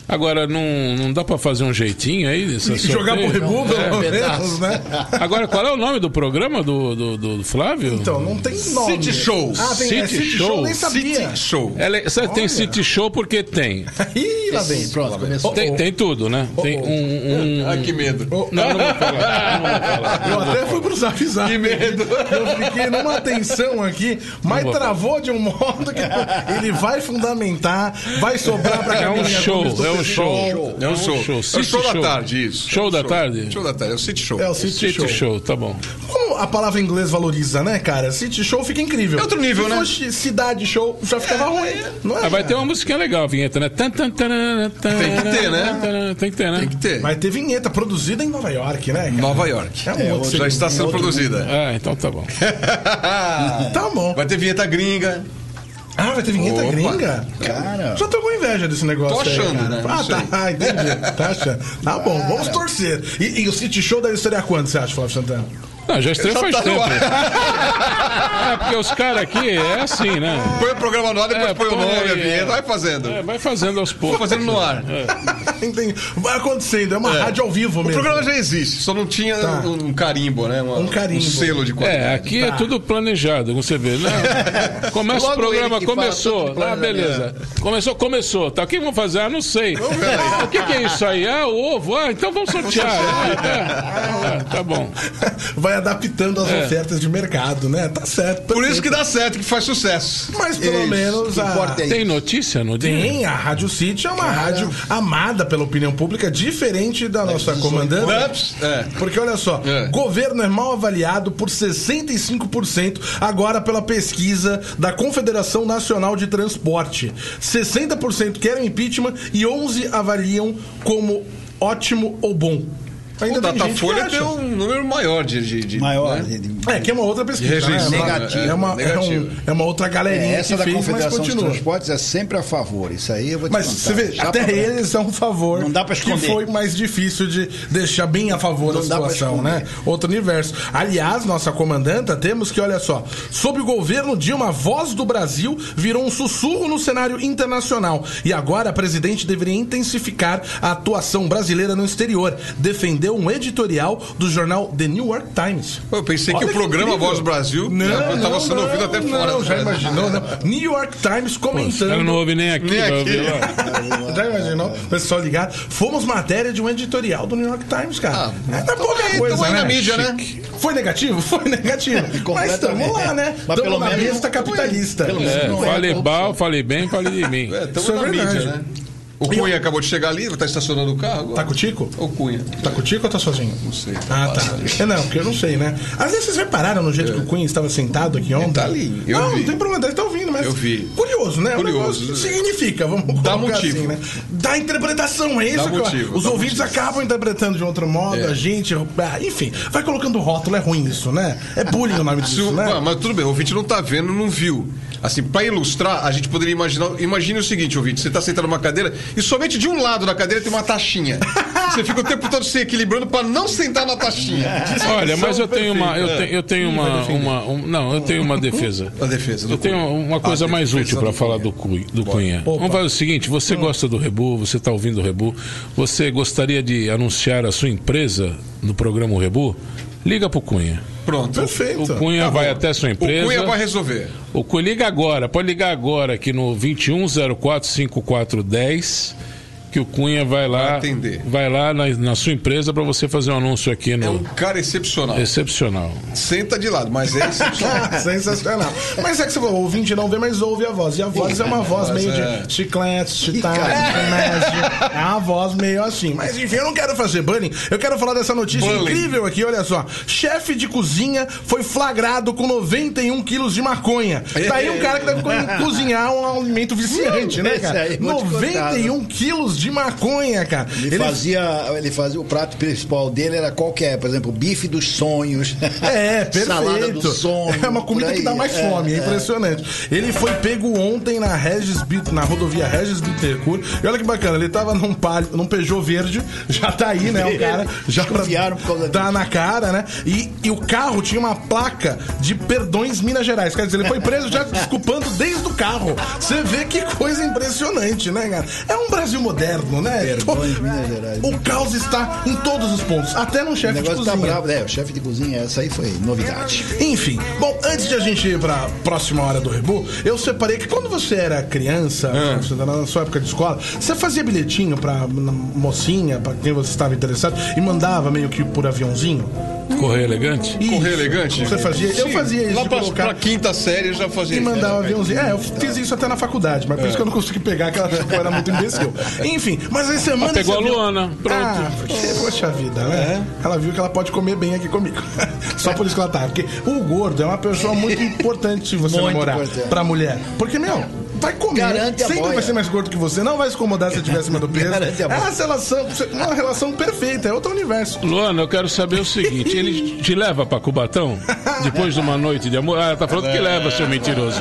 S13: Agora, não dá pra fazer um jeitinho aí?
S4: Jogar pro Rebu, pelo menos, né?
S13: Agora, qual é o nome do programa do Flávio?
S4: Então, não tem nome.
S6: City Show.
S4: Ah, tem
S13: City Show.
S4: Nem sabia.
S6: City Show.
S13: Tem City Show porque tem.
S4: Ih, lá vem.
S5: Pronto, começou.
S13: Tem tudo, né? Tem
S6: Ai, que medo.
S13: Não vou falar.
S4: Eu até fui pro Zap.
S6: Que medo.
S4: Eu fiquei numa tensão aqui, mas travou de um modo que ele vai fundamentar, vai sobrar pra
S13: É um show.
S6: É um show. É o show da tarde, isso.
S13: Show da tarde?
S6: Show da tarde, é o City Show.
S4: É o City Show.
S13: Tá bom.
S4: Como a palavra em inglês valoriza, né, cara? City Show fica incrível.
S6: É outro nível, né?
S4: Se fosse Cidade Show, já ficava ruim. Não é,
S13: vai ter uma musiquinha legal, a vinheta, né?
S6: Tem que ter, né?
S13: Tem que ter, né?
S6: Tem que ter.
S4: Vai ter vinheta produzida em Nova York, né, cara?
S6: Nova York. Já está sendo produzida.
S13: Então tá bom.
S4: Tá bom.
S6: Vai ter vinheta gringa.
S4: Ah, vai ter vinheta
S6: Opa.
S4: gringa?
S5: Cara.
S4: Já tô com inveja desse negócio.
S6: Tô achando,
S4: aí,
S6: né?
S4: Ah, entendi. Tá achando. Tá bom, vamos torcer. E o City Show deve estrear quando, você acha, Flávio Santana?
S13: Não, já estreou faz tempo. Porque os caras aqui é assim, né?
S6: Põe o programa no ar, depois põe o nome, a vinheta, vai fazendo.
S13: Vai fazendo aos poucos.
S6: Vai fazendo no ar.
S4: Entendi. Vai acontecendo, é uma rádio ao vivo mesmo.
S6: O programa já existe, só não tinha um carimbo, né?
S4: Um carimbo.
S6: Um selo de qualidade.
S13: Aqui é tudo planejado, você vê. Né? Começa o programa, começou. Beleza. Começou. Tá, o que vamos fazer? Não sei. O que é isso aí? O ovo? Então vamos sortear. Tá bom.
S4: Vai adaptando as ofertas de mercado, né? Tá certo.
S6: Por isso que dá certo, que faz sucesso.
S4: Mas pelo menos
S13: tem notícia no dia?
S4: Tem, a Rádio City é uma rádio amada pela opinião pública, diferente da nossa comandante. Porque olha só, governo é mal avaliado por 65% agora pela pesquisa da Confederação Nacional de Transporte. 60% querem impeachment e 11% avaliam como ótimo ou bom.
S6: Ainda o Datafolha tem um número maior de
S5: maior.
S4: Né? Que é uma outra pesquisa.
S5: Negativo.
S4: É uma outra galerinha.
S5: Essa
S4: que
S5: da Confederação dos Transportes é sempre a favor. Isso aí eu vou te
S4: Mas
S5: contar.
S4: você vê, até eles são a favor.
S5: Não dá pra esconder.
S4: Que foi mais difícil de deixar bem a favor da situação, né? Outro universo. Aliás, nossa comandanta, temos que, olha só, sob o governo Dilma, a voz do Brasil virou um sussurro no cenário internacional. E agora a presidente deveria intensificar a atuação brasileira no exterior. Defender um editorial do jornal The New York Times.
S6: Eu pensei que o programa Voz do Brasil estava sendo ouvido até fora.
S4: Não, já imaginou, né? New York Times comentando.
S13: Ela não ouve nem aqui.
S4: Já imaginou? O pessoal ligado. Fomos matéria de um editorial do New York Times, cara. Não é pouca coisa, né?
S6: Na mídia, né?
S4: Foi negativo? Foi negativo. Mas estamos lá, né? Estamos na besta capitalista.
S13: Falei bem, falei de mim.
S6: Estamos na mídia, né? O Cunha acabou de chegar ali, tá estacionando o carro agora.
S4: Tá com o Tico?
S6: O Cunha.
S4: Tá com o Tico ou tá sozinho?
S6: Não sei.
S4: Tá. Não, porque eu não sei, né? Às vezes vocês repararam no jeito que o Cunha estava sentado aqui ontem?
S6: Tá ali.
S4: Não tem problema, ele tá ouvindo, mas.
S6: Eu vi.
S4: Curioso, né?
S6: Curioso.
S4: Significa, vamos
S6: dá motivo.
S4: assim, né? Dá interpretação, é isso? Os ouvintes acabam interpretando de outro modo, a gente. Enfim, vai colocando rótulo, é ruim isso, né? É bullying o nome disso, né?
S6: Mas tudo bem, o ouvinte não tá vendo, não viu. Assim, pra ilustrar, a gente poderia imaginar. Imagine o seguinte, ouvinte: você tá sentado numa cadeira e somente de um lado da cadeira tem uma taxinha. Você fica o tempo todo se equilibrando pra não sentar na taxinha.
S13: Olha, mas eu tenho uma defesa.
S6: A defesa.
S13: Eu tenho uma coisa mais útil pra falar do Cunha. Vamos fazer o seguinte: você gosta do Rebu, você tá ouvindo o Rebu, você gostaria de anunciar a sua empresa no programa Rebu? Liga pro Cunha.
S6: Pronto.
S4: Perfeito.
S13: O Cunha vai até a sua empresa.
S6: O Cunha vai resolver.
S13: O Cunha liga agora. Pode ligar agora aqui no 21045410 que o Cunha vai lá atender. Vai lá na sua empresa para você fazer um anúncio aqui no...
S6: É um cara excepcional.
S13: Excepcional.
S6: Senta de lado, mas é excepcional.
S4: Sensacional. Mas é que você falou, o ouvinte não vê, mas ouve a voz. E a voz é uma voz meio de chiclete, chitado, é uma voz meio assim. Mas enfim, eu não quero fazer bullying. Eu quero falar dessa notícia incrível aqui, olha só. Chefe de cozinha foi flagrado com 91 quilos de maconha. Tá aí um cara que deve cozinhar um alimento viciante, né, cara? 91 quilos de maconha, cara.
S5: Ele fazia o prato principal dele era qualquer, por exemplo, bife dos sonhos.
S4: Perfeito.
S5: Salada do sonho.
S4: É uma comida que dá mais fome, é impressionante. Ele foi pego ontem na rodovia Regis Bittencourt. E olha que bacana, ele tava num Peugeot verde, já tá aí, né, o cara. Já
S5: confiaram por causa
S4: tá na cara, né? E o carro tinha uma placa de Perdões, Minas Gerais. Quer dizer, ele foi preso já desculpando desde o carro. Você vê que coisa impressionante, né, cara? É um Brasil moderno. inferno, né?
S5: Perdões, Minas Gerais.
S4: O caos está em todos os pontos, até no chefe de cozinha.
S5: O negócio tá bravo, o chefe de cozinha, essa aí foi novidade.
S4: Enfim, bom, antes de a gente ir pra próxima hora do Rebu, eu separei que quando você era criança, você era na sua época de escola, você fazia bilhetinho pra mocinha, pra quem você estava interessado, e mandava meio que por aviãozinho?
S13: Correio elegante?
S6: Isso. Correio elegante?
S4: Você fazia? Sim. Eu fazia isso.
S6: Lá pra quinta série eu já fazia.
S4: E mandava aviãozinho. Eu fiz isso até na faculdade, mas por isso que eu não consegui pegar, aquela era muito imbecil. Enfim, mas aí você manda.
S13: Pegou a Luana, pronto.
S4: Porque, poxa vida, né? Ela viu que ela pode comer bem aqui comigo. Só por isso que ela tá. Porque o gordo é uma pessoa muito importante se você namorar pra mulher. Porque, vai comer.
S5: Garante a
S4: sempre
S5: boia.
S4: vai ser mais gordo que você. Não vai se incomodar se estiver acima do peso.
S5: Garante a boia.
S4: É uma relação perfeita. É outro universo.
S13: Luana, eu quero saber o seguinte. Ele te leva pra Cubatão? Depois de uma noite de amor? Tá falando que leva, seu mentiroso.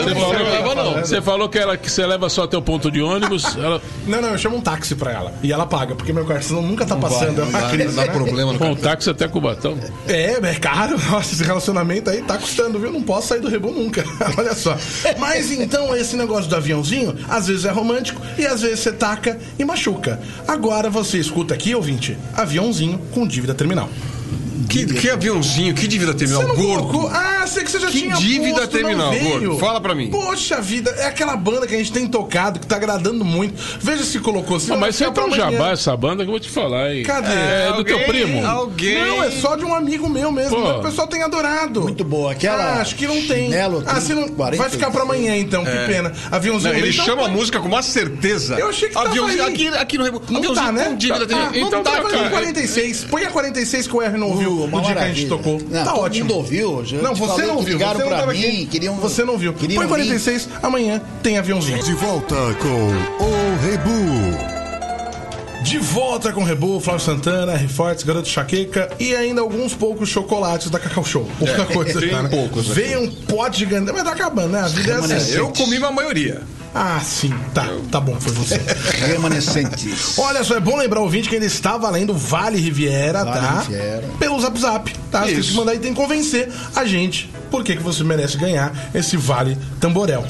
S13: Você falou que você leva só até o ponto de ônibus.
S4: Não, eu chamo um táxi pra ela. E ela paga, porque meu cartão nunca tá passando.
S6: Não dá problema no
S13: cartão. Um táxi até Cubatão?
S4: É caro. Nossa, esse relacionamento aí tá custando, viu? Não posso sair do Rebu nunca. Olha só. Mas então, esse negócio do aviãozinho, às vezes é romântico e às vezes você taca e machuca. Agora você escuta aqui, ouvinte, aviãozinho com dívida terminal.
S6: Que aviãozinho, que dívida terminal, gordo.
S4: Colocou? Sei que você já tinha
S6: dívida
S4: posto,
S6: terminal, gordo. Fala pra mim.
S4: Poxa vida, é aquela banda que a gente tem tocado, que tá agradando muito. Veja se colocou assim.
S13: Mas você é tão jabá essa banda que eu vou te falar aí.
S4: Cadê?
S13: É do teu primo?
S6: Alguém.
S4: Não, é só de um amigo meu mesmo. O pessoal tem adorado.
S5: Muito boa. Aquela.
S4: Acho que não tem.
S5: Chinelo,
S4: você não... Vai ficar pra amanhã então, que pena. Aviãozinho.
S6: Ele chama a música com uma certeza.
S4: Eu achei que tava
S6: aviãozinho aqui no Rebu.
S4: Não tá, né?
S6: Com dívida terminal.
S4: Então tá, cara. 46. Põe a 46 que o R não ouviu no dia que a gente tocou.
S5: Não,
S4: tá ótimo.
S5: Todo mundo ouviu.
S4: Não, você não viu.
S5: Ligaram pra mim,
S4: Você não viu. Põe 46, amanhã tem aviãozinho.
S2: De volta com o Rebu.
S4: De volta com o Rebu, Flávio Santana, R. Fortes, Garoto Chaqueca e ainda alguns poucos chocolates da Cacau Show. Pouca coisa,
S6: tem
S4: né?
S6: poucos.
S4: Veio um pote gigante, mas tá acabando, né? A vida é assim.
S6: Eu comi a maioria.
S4: Sim, tá bom, foi você.
S5: Remanescentes.
S4: Olha só, é bom lembrar o ouvinte que ainda está valendo Vale Riviera, pelo Zap Zap, tá? Você tem que mandar e tem que convencer a gente por que você merece ganhar esse Vale Tamborel.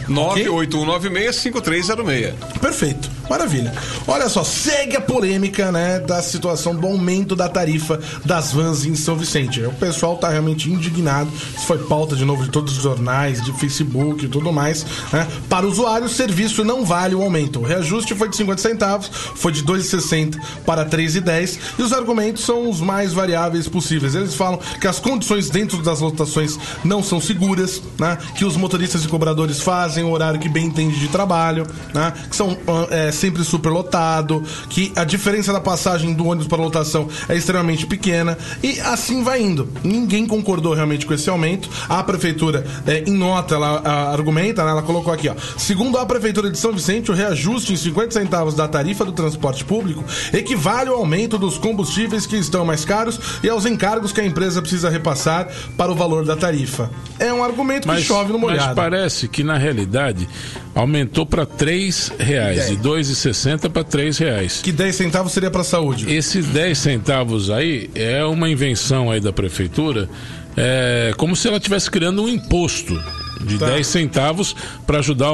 S6: 981965306.
S4: Perfeito, maravilha. Olha só, segue a polêmica, né, da situação do aumento da tarifa das vans em São Vicente. O pessoal tá realmente indignado. Isso foi pauta de novo de todos os jornais, de Facebook e tudo mais, né? Para o usuário, o serviço não vale o aumento. O reajuste foi de 50 centavos, foi de 2,60 para 3,10 e os argumentos são os mais variáveis possíveis. Eles falam que as condições dentro das lotações não são seguras, né? Que os motoristas e cobradores fazem o horário que bem entende de trabalho, né? Que são sempre superlotado, que a diferença da passagem do ônibus para a lotação é extremamente pequena e assim vai indo. Ninguém concordou realmente com esse aumento. A prefeitura, em nota, ela argumenta, né? Ela colocou aqui, ó. Segundo a Prefeitura de São Vicente, o reajuste em 50 centavos da tarifa do transporte público equivale ao aumento dos combustíveis que estão mais caros e aos encargos que a empresa precisa repassar para o valor da tarifa. É um argumento que chove no molhado.
S13: Mas parece que, na realidade, aumentou para R$3, de 2,60 para R$3.
S4: Que 10 centavos seria para a saúde?
S13: Esses 10 centavos aí é uma invenção aí da Prefeitura, como se ela estivesse criando um imposto de 10 centavos para ajudar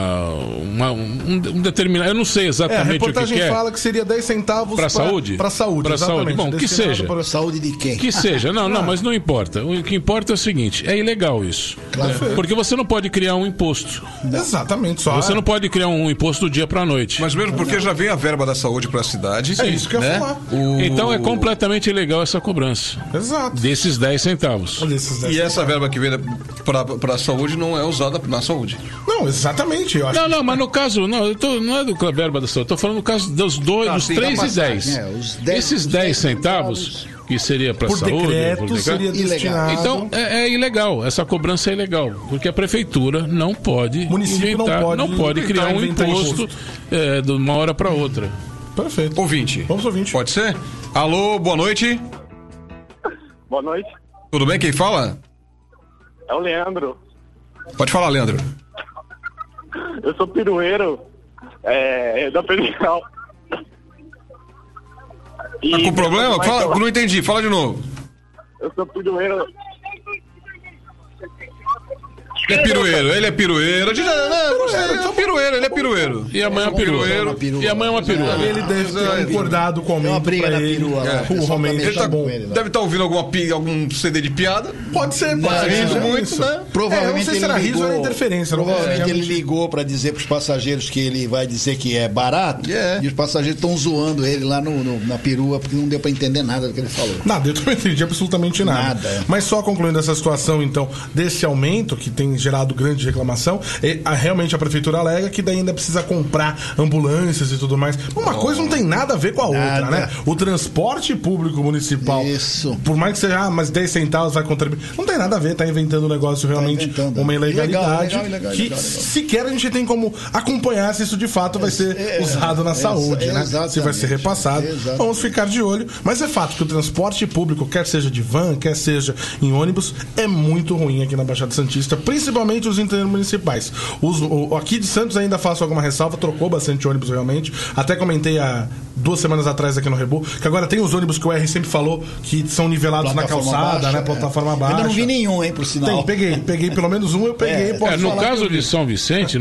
S13: um determinado. Eu não sei exatamente o que é.
S4: A reportagem fala que seria 10 centavos
S13: para saúde.
S4: Para saúde,
S13: para saúde. Bom, que seja.
S5: Para a saúde de quem?
S13: Que seja. Não, mas não importa. O que importa é o seguinte: é ilegal isso.
S4: Claro.
S13: Porque você não pode criar um imposto.
S4: Exatamente.
S13: Você não pode criar um imposto do dia para a noite.
S6: Mas mesmo porque já vem a verba da saúde para a cidade.
S4: É isso que eu ia falar.
S13: Então é completamente ilegal essa cobrança.
S4: Exato.
S13: Desses 10 centavos.
S6: E essa verba que vem para a saúde não é usada na saúde.
S4: Não, exatamente. Eu acho
S13: não, mas no caso, não é do verba da saúde. Estou falando no caso dos 3 e 10. Esses 10 centavos, que seria para a saúde,
S4: decreto, seria destinado.
S13: Então é ilegal. Essa cobrança é ilegal. Porque a prefeitura não pode não pode criar um imposto de uma hora para outra.
S4: Perfeito.
S6: Ouvinte.
S4: Vamos ouvinte.
S6: Pode ser? Alô, boa noite.
S14: Boa noite.
S6: Tudo bem? Quem fala?
S14: É o Leandro.
S6: Pode falar, Leandro.
S14: Eu sou pirueiro da Pedregal.
S6: Tá com problema? Fala, não entendi, fala de novo.
S14: Eu sou pirueiro.
S6: Ele é pirueiro. Ele é pirueiro, ele é pirueiro.
S13: E amanhã é uma perua. E amanhã é uma perua.
S4: Ele deve ter concordado com o aumento pra ele.
S6: Ele deve estar ouvindo algum CD de piada.
S4: Pode ser,
S6: rindo muito, né?
S5: Provavelmente
S4: não sei se era riso ou era interferência.
S5: Provavelmente ele ligou pra dizer pros passageiros que ele vai dizer que é barato. E os passageiros estão zoando ele lá na perua, porque não deu pra entender nada do que ele falou.
S4: Nada, eu também não entendi absolutamente nada. Mas só concluindo essa situação, então, desse aumento que tem gerado grande reclamação, realmente a prefeitura alega que daí ainda precisa comprar ambulâncias e tudo mais. Uma coisa não tem nada a ver com a outra, né? O transporte público municipal, por mais que seja, mas 10 centavos vai contribuir, não tem nada a ver, tá inventando um negócio realmente, uma ilegalidade, que sequer a gente tem como acompanhar se isso de fato vai ser usado na saúde, né? Se vai ser repassado. Vamos ficar de olho, mas é fato que o transporte público, quer seja de van, quer seja em ônibus, é muito ruim aqui na Baixada Santista, principalmente os intermunicipais. Aqui de Santos ainda faço alguma ressalva, trocou bastante ônibus realmente, até comentei há 2 semanas atrás aqui no Rebu, que agora tem os ônibus que o R sempre falou que são nivelados na calçada, baixa, né? Plataforma baixa.
S5: Ainda não vi nenhum, hein, por sinal.
S4: Peguei pelo menos um, eu peguei.
S13: No caso de São Vicente,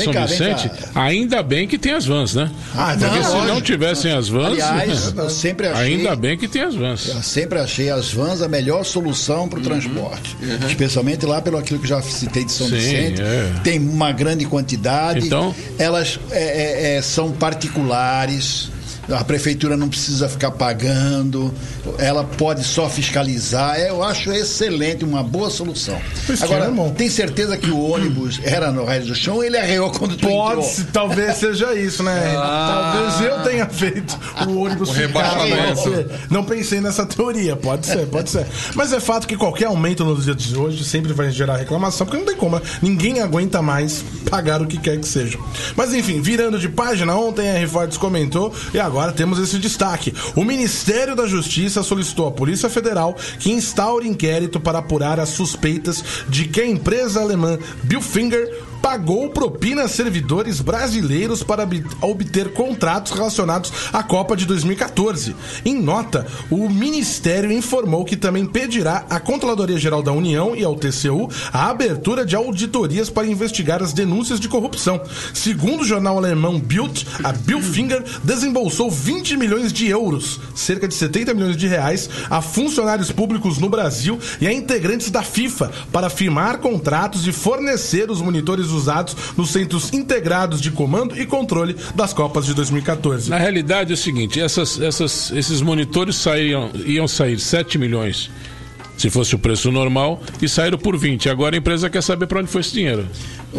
S13: ainda bem que tem as vans, né? Porque se não tivessem as vans,
S5: aliás, eu sempre achei,
S13: ainda bem que tem as vans.
S5: Eu sempre achei as vans a melhor solução para o transporte. Especialmente lá pelo aquilo que já citei de São Vicente. Tem uma grande quantidade. Então, elas são particulares. A prefeitura não precisa ficar pagando, ela pode só fiscalizar. Eu acho excelente, uma boa solução. Agora, tem certeza que o ônibus era no raio do chão ou ele arreou quando tu entrou?
S4: Talvez seja isso, né? Talvez eu tenha feito o ônibus ficar. Não pensei nessa teoria, pode ser. Mas é fato que qualquer aumento nos dias de hoje sempre vai gerar reclamação, porque não tem como, né? Ninguém aguenta mais pagar o que quer que seja. Mas enfim, virando de página, ontem a R. Fortes comentou e agora temos esse destaque. O Ministério da Justiça solicitou à Polícia Federal que instaure inquérito para apurar as suspeitas de que a empresa alemã Bilfinger pagou propina a servidores brasileiros para obter contratos relacionados à Copa de 2014. Em nota, o Ministério informou que também pedirá à Controladoria Geral da União e ao TCU a abertura de auditorias para investigar as denúncias de corrupção. Segundo o jornal alemão Bild, a Bilfinger desembolsou 20 milhões de euros, cerca de 70 milhões de reais, a funcionários públicos no Brasil e a integrantes da FIFA para firmar contratos e fornecer os monitores usados nos centros integrados de comando e controle das Copas de 2014.
S13: Na realidade é o seguinte, esses monitores iam sair 7 milhões se fosse o preço normal e saíram por 20. Agora a empresa quer saber para onde foi esse dinheiro.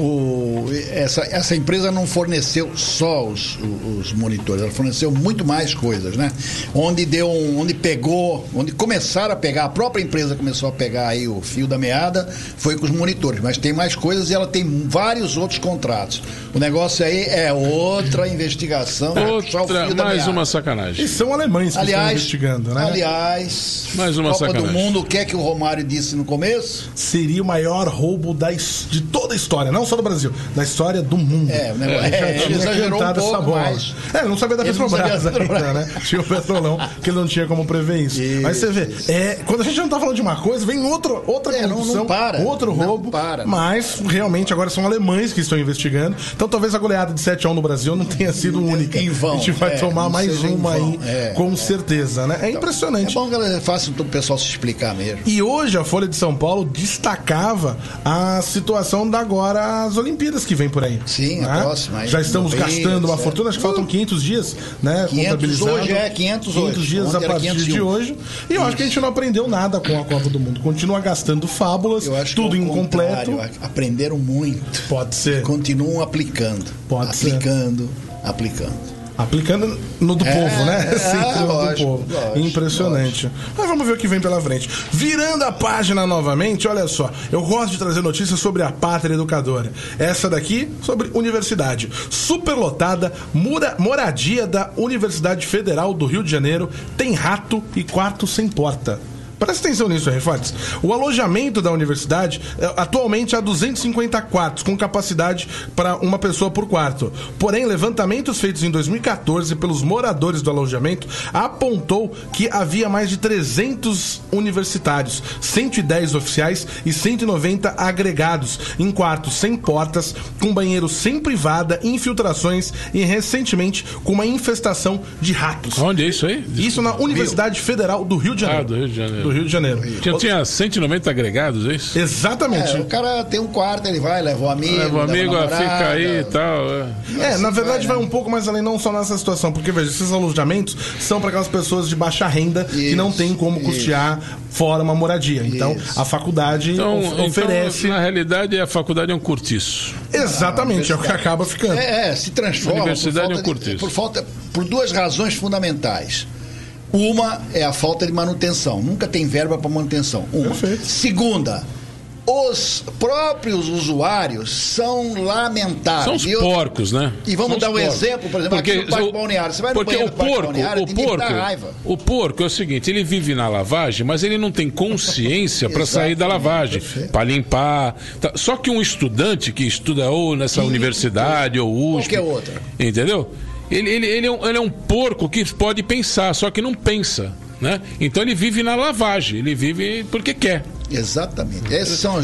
S5: Essa empresa não forneceu só os monitores, ela forneceu muito mais coisas, né? Onde começaram a pegar, a própria empresa começou a pegar aí o fio da meada, foi com os monitores, mas tem mais coisas e ela tem vários outros contratos. O negócio aí é outra investigação.
S13: Mais uma sacanagem.
S4: E são alemães que estão investigando, né?
S5: Aliás,
S13: mais uma
S5: Copa
S13: sacanagem.
S5: do Mundo, o que é que o Romário disse no começo?
S4: Seria o maior roubo de toda a história, não só do Brasil, da história do mundo.
S5: Ele exagerou um pouco mais.
S4: Ele não sabia da Petrobras ainda, né? Tinha o Petrolão, que ele não tinha como prever isso. Mas você vê, quando a gente não tá falando de uma coisa, vem outra corrupção, outro roubo, mas realmente agora são alemães que estão investigando. Então talvez a goleada de 7-1 no Brasil não tenha sido única.
S5: Em vão.
S4: A gente vai tomar mais uma aí, com certeza, né? É impressionante.
S5: É bom que é fácil o pessoal se explicar mesmo.
S4: E hoje a Folha de São Paulo destacava a situação da agora as Olimpíadas que vem por aí.
S5: Sim,
S4: né?
S5: A próxima.
S4: Já estamos gastando uma fortuna, acho que faltam 500 dias, né?
S5: 500 hoje 500
S4: dias a partir de hoje. E eu acho que a gente não aprendeu nada com a Copa do Mundo. Continua gastando fábulas, tudo incompleto.
S5: Aprenderam muito.
S4: Pode ser.
S5: Continuam aplicando. Aplicando.
S4: Aplicando no do povo, né? Sempre no do povo. Impressionante. Mas vamos ver o que vem pela frente. Virando a página novamente, olha só. Eu gosto de trazer notícias sobre a Pátria Educadora. Essa daqui, sobre universidade. Superlotada, moradia da Universidade Federal do Rio de Janeiro tem rato e quarto sem porta. Presta atenção nisso, Refates. O alojamento da universidade atualmente há 250 quartos, com capacidade para uma pessoa por quarto. Porém, levantamentos feitos em 2014 pelos moradores do alojamento apontou que havia mais de 300 universitários, 110 oficiais e 190 agregados em quartos sem portas, com banheiro sem privada, infiltrações e recentemente com uma infestação de ratos.
S13: Onde é isso aí?
S4: Isso na Universidade Federal do Rio de Janeiro.
S13: Do Rio de Janeiro.
S4: Do Rio de Janeiro.
S13: Tinha 190 agregados, é isso?
S4: Exatamente.
S5: O cara tem um quarto, ele vai, leva o amigo.
S13: Leva o amigo, fica aí e tal.
S4: Na verdade vai um pouco mais além, não só nessa situação, porque veja, esses alojamentos são para aquelas pessoas de baixa renda que não tem como custear fora uma moradia. Então, a faculdade oferece.
S13: Então, na realidade, a faculdade é um cortiço.
S4: Exatamente, é o que acaba ficando.
S5: Se transforma.
S13: A universidade é um cortiço.
S5: Por duas razões fundamentais. Uma é a falta de manutenção. Nunca tem verba para manutenção. Uma.
S4: Perfeito.
S5: Segunda, os próprios usuários são lamentáveis.
S13: São os porcos, né?
S5: E vamos dar um exemplo, por exemplo, aqui no Parque Balneário. Você vai no banheiro do Parque Balneário,
S13: o porco é o seguinte, ele vive na lavagem, mas ele não tem consciência para sair da lavagem, para limpar. Só que um estudante que estuda ou nessa universidade ou USP,
S5: qualquer outra,
S13: entendeu? Ele é um porco que pode pensar, só que não pensa, né? Então ele vive na lavagem, ele vive porque quer.
S5: Exatamente. Essas são as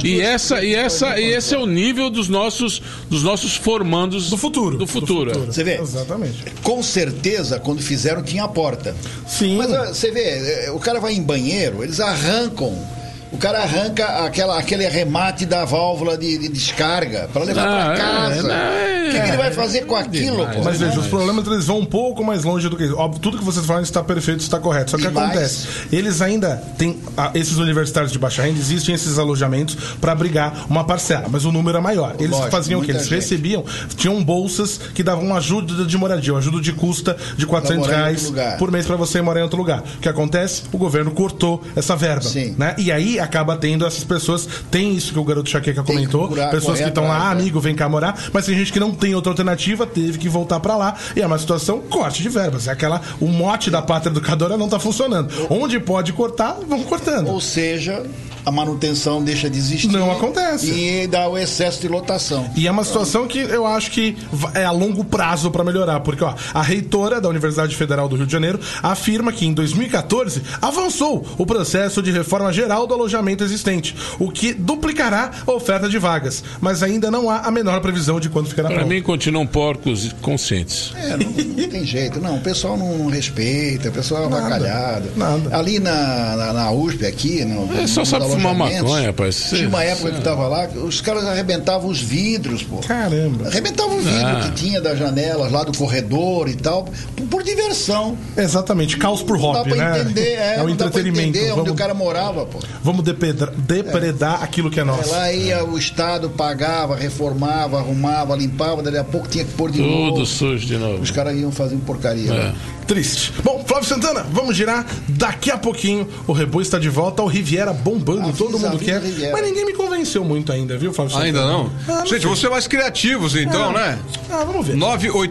S13: esse é o nível dos nossos formandos
S4: do futuro.
S5: Você vê?
S4: Exatamente.
S5: Com certeza, quando fizeram, tinha a porta.
S4: Sim.
S5: Mas você vê, o cara vai em banheiro, eles arrancam. O cara arranca aquele remate da válvula de descarga para levar para casa. O que ele vai fazer com aquilo?
S4: Mas veja, os problemas eles vão um pouco mais longe do que isso. Óbvio, tudo que vocês falam está perfeito, está correto. Só que acontece, eles ainda têm, esses universitários de baixa renda, existem esses alojamentos para abrigar uma parcela, mas o número é maior. Eles faziam o quê? Eles recebiam, tinham bolsas que davam ajuda de moradia, ajuda de custa de R$400 por mês para você morar em outro lugar. O que acontece? O governo cortou essa verba. Né? E aí acaba tendo essas pessoas, tem isso que o garoto Chaqueca comentou, pessoas que estão lá, amigo, vem cá morar, mas tem gente que não tem outra alternativa, teve que voltar pra lá, e é uma situação, corte de verbas, o mote da pátria educadora não tá funcionando. Onde pode cortar, vão cortando.
S5: Ou seja, a manutenção deixa de existir.
S4: Não acontece.
S5: E dá o excesso de lotação.
S4: E é uma situação que eu acho que é a longo prazo para melhorar, porque a reitora da Universidade Federal do Rio de Janeiro afirma que em 2014 avançou o processo de reforma geral do alojamento existente, o que duplicará a oferta de vagas, mas ainda não há a menor previsão de quando ficará pronto.
S13: Para mim continuam porcos conscientes.
S5: Não tem jeito, não, o pessoal não respeita, o pessoal é avacalhado.
S4: Nada.
S5: Ali na USP aqui,
S13: só sabe fumar maconha, rapaz.
S5: Tinha uma época que tava lá, os caras arrebentavam os vidros, pô.
S4: Caramba.
S5: Arrebentavam o vidro que tinha das janelas lá do corredor e tal, por diversão.
S4: Exatamente, caos por hobby, né?
S5: Não dá pra entender,
S4: é um entretenimento.
S5: Onde o cara morava, pô.
S4: Vamos depredar aquilo que é nosso.
S5: Lá ia o Estado, pagava, reformava, arrumava, limpava, dali a pouco tinha que pôr de novo.
S13: Tudo sujo de novo.
S5: Os caras iam fazer porcaria. Né?
S4: Triste. Bom, Flávio Santana, vamos girar. Daqui a pouquinho o Rebu está de volta, o Riviera bombando, todo mundo quer. Mas ninguém me convenceu muito ainda, viu, Flávio Santana?
S6: Ainda não? Gente, vamos ser mais criativos então, né?
S4: Vamos ver.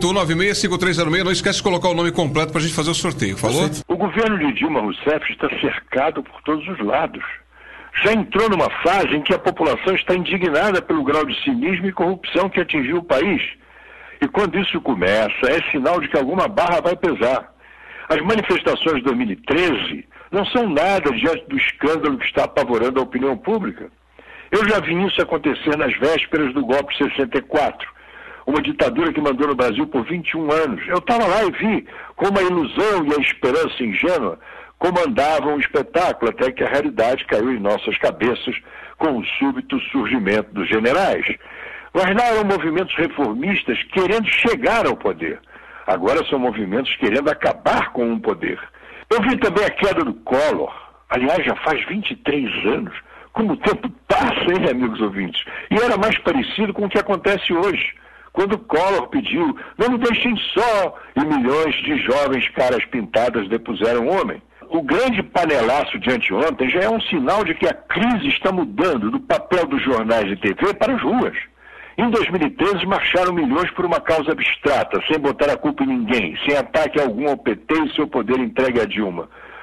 S6: 981965306, não esquece de colocar o nome completo pra gente fazer o sorteio, falou?
S15: O governo de Dilma Rousseff está cercado por todos os lados. Já entrou numa fase em que a população está indignada pelo grau de cinismo e corrupção que atingiu o país. E quando isso começa, é sinal de que alguma barra vai pesar. As manifestações de 2013 não são nada diante do escândalo que está apavorando a opinião pública. Eu já vi isso acontecer nas vésperas do golpe de 64, uma ditadura que mandou no Brasil por 21 anos. Eu estava lá e vi como a ilusão e a esperança ingênua comandavam o espetáculo, até que a realidade caiu em nossas cabeças com o súbito surgimento dos generais. Mas lá eram movimentos reformistas querendo chegar ao poder. Agora são movimentos querendo acabar com o poder. Eu vi também a queda do Collor. Aliás, já faz 23 anos. Como o tempo passa, hein, amigos ouvintes? E era mais parecido com o que acontece hoje, quando Collor pediu, não me deixem só, e milhões de jovens caras pintadas depuseram homem. O grande panelaço de anteontem já é um sinal de que a crise está mudando do papel dos jornais de TV para as ruas. Em 2013, marcharam milhões por uma causa abstrata, sem botar a culpa em ninguém, sem ataque algum ao PT e seu poder entregue a Dilma.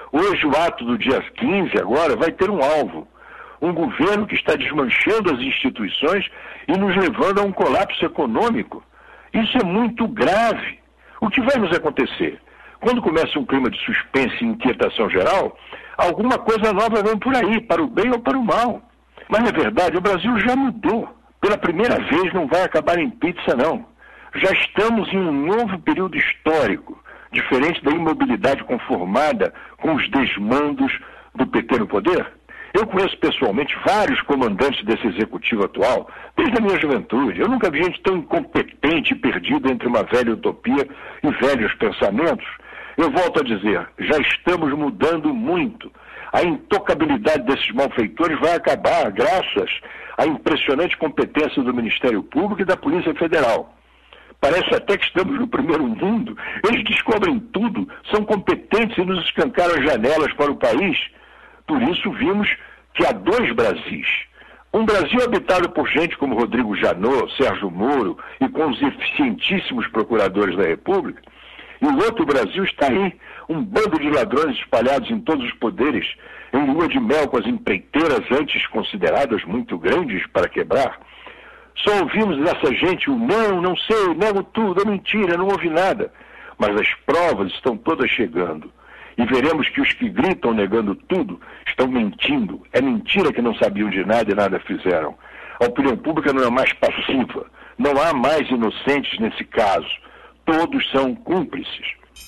S15: Hoje, o ato do dia 15, agora, vai ter um alvo. Um governo que está desmanchando as instituições e nos levando a um colapso econômico. Isso é muito grave. O que vai nos acontecer? Quando começa um clima de suspense e inquietação geral, alguma coisa nova vem por aí, para o bem ou para o mal. Mas, na verdade, o Brasil já mudou. Pela primeira vez não vai acabar em pizza, não. Já estamos em um novo período histórico, diferente da imobilidade conformada com os desmandos do PT no poder. Eu conheço pessoalmente vários comandantes desse executivo atual, desde a minha juventude. Eu nunca vi gente tão incompetente e perdida entre uma velha utopia e velhos pensamentos. Eu volto a dizer, já estamos mudando muito. A intocabilidade desses malfeitores vai acabar graças à impressionante competência do Ministério Público e da Polícia Federal. Parece até que estamos no primeiro mundo. Eles descobrem tudo, são competentes e nos escancaram as janelas para o país. Por isso vimos que há dois Brasis. Um Brasil habitado por gente como Rodrigo Janot, Sérgio Moro e com os eficientíssimos procuradores da República. E o outro Brasil está aí, um bando de ladrões espalhados em todos os poderes, em lua de mel com as empreiteiras antes consideradas muito grandes para quebrar. Só ouvimos dessa gente o não sei, nego tudo, é mentira, não houve nada. Mas as provas estão todas chegando. E veremos que os que gritam negando tudo estão mentindo. É mentira que não sabiam de nada e nada fizeram. A opinião pública não é mais passiva. Não há mais inocentes nesse caso. Todos são cúmplices.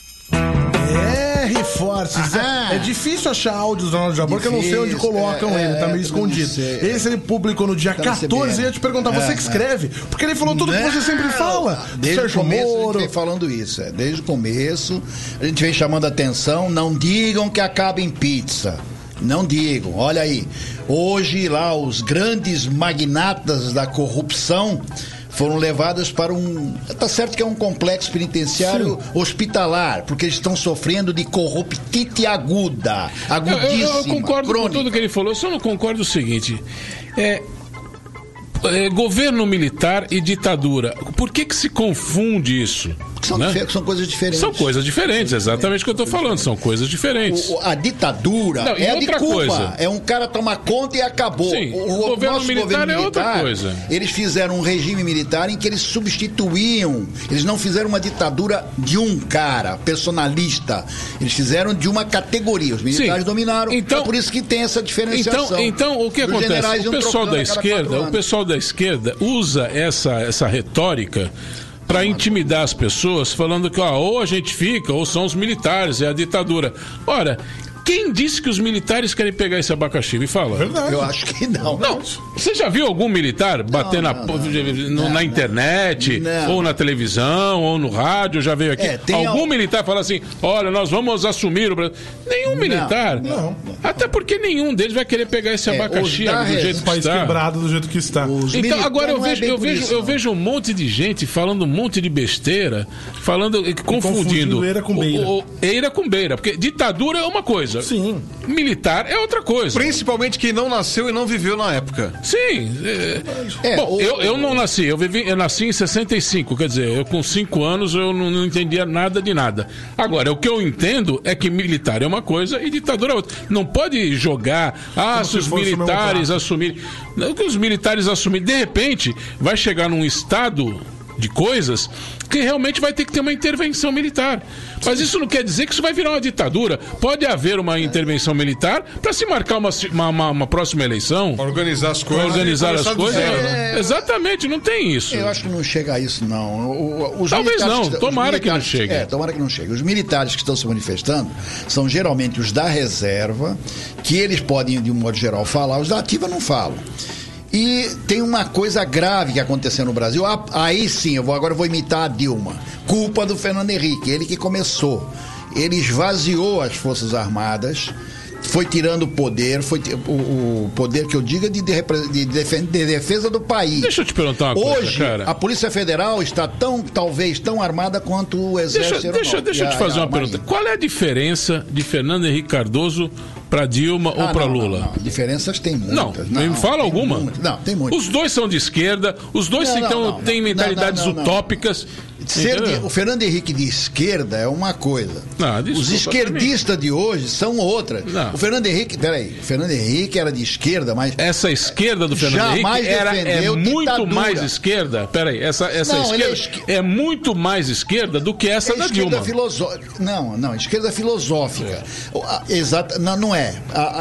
S4: Reforços. É difícil achar áudios do Ronaldo Jabor, que eu não sei onde colocam ele, tá meio escondido. Esse ele publicou no dia 14, eu ia te perguntar, você que escreve? Porque ele falou tudo que você sempre fala.
S5: Desde o começo a gente vem falando isso, desde o começo a gente vem chamando a atenção, não digam que acaba em pizza. Não digam, olha aí, hoje lá os grandes magnatas da corrupção foram levados para tá certo que é um complexo penitenciário hospitalar, porque eles estão sofrendo de corruptite agudíssima.
S13: Eu concordo
S5: crônica.
S13: com tudo que ele falou, só não concordo o seguinte, governo militar e ditadura, por que se confunde isso?
S5: São coisas diferentes.
S13: São coisas diferentes, exatamente o que eu estou falando, são coisas diferentes.
S5: A ditadura é de Cuba, coisa. É um cara tomar conta e acabou.
S13: Sim, o governo militar é outra coisa.
S5: Eles fizeram um regime militar em que eles substituíam, eles não fizeram uma ditadura de um cara, personalista, eles fizeram de uma categoria, os militares dominaram, então, é por isso que tem essa diferenciação.
S13: Então o que acontece? O pessoal da esquerda usa essa retórica para intimidar as pessoas, falando que ou a gente fica, ou são os militares, é a ditadura. Ora, quem disse que os militares querem pegar esse abacaxi? Me fala.
S5: Verdade. Eu acho que não.
S13: Você já viu algum militar bater na internet, ou na televisão, ou no rádio? Já veio aqui? Algum militar falar assim, olha, nós vamos assumir o Brasil. Nenhum militar. Não. Até porque nenhum deles vai querer pegar esse abacaxi do jeito que está.
S4: Quebrado do jeito que está.
S13: Então, agora eu vejo um monte de gente falando um monte de besteira, confundindo eira com beira. Porque ditadura é uma coisa.
S4: Sim.
S13: Militar é outra coisa.
S6: Principalmente quem não nasceu e não viveu na época.
S13: Sim. Eu não nasci. Eu nasci em 65. Quer dizer, eu com 5 anos eu não entendia nada de nada. Agora, o que eu entendo é que militar é uma coisa e ditadura é outra. Não pode jogar, se os militares assumirem. Não que os militares assumirem. De repente, vai chegar num estado de coisas que realmente vai ter que ter uma intervenção militar. Mas isso não quer dizer que isso vai virar uma ditadura. Pode haver uma intervenção militar para se marcar uma próxima eleição.
S6: Organizar as coisas.
S13: Exatamente, não tem isso.
S5: Eu acho que não chega a isso, não.
S13: Talvez não, tomara que não chegue.
S5: Tomara que não chegue. Os militares que estão se manifestando são geralmente os da reserva, que eles podem, de um modo geral, falar, os da ativa não falam. E tem uma coisa grave que aconteceu no Brasil. Aí sim, agora eu vou imitar a Dilma. Culpa do Fernando Henrique, ele que começou. Ele esvaziou as Forças Armadas, foi tirando o poder, o poder que eu digo de defesa do país.
S13: Deixa eu te perguntar uma coisa,
S5: hoje,
S13: cara.
S5: A Polícia Federal está talvez tão armada quanto o Exército.
S13: Deixa eu te fazer uma pergunta. Qual é a diferença de Fernando Henrique Cardoso para Dilma ou para Lula?
S5: Não. Diferenças tem muitas.
S13: Não, me fala alguma.
S5: Não, tem muitas.
S13: Os dois são de esquerda, os dois têm mentalidades utópicas.
S5: O Fernando Henrique de esquerda é uma coisa.
S13: Não, desculpa,
S5: os esquerdistas de hoje são outras.
S13: Não.
S5: O Fernando Henrique, o Fernando Henrique era de esquerda, mas
S13: essa esquerda do Fernando Henrique é muito mais esquerda. Peraí, essa esquerda é muito mais esquerda do que essa da Dilma.
S5: Não, esquerda filosófica. Exato, não é.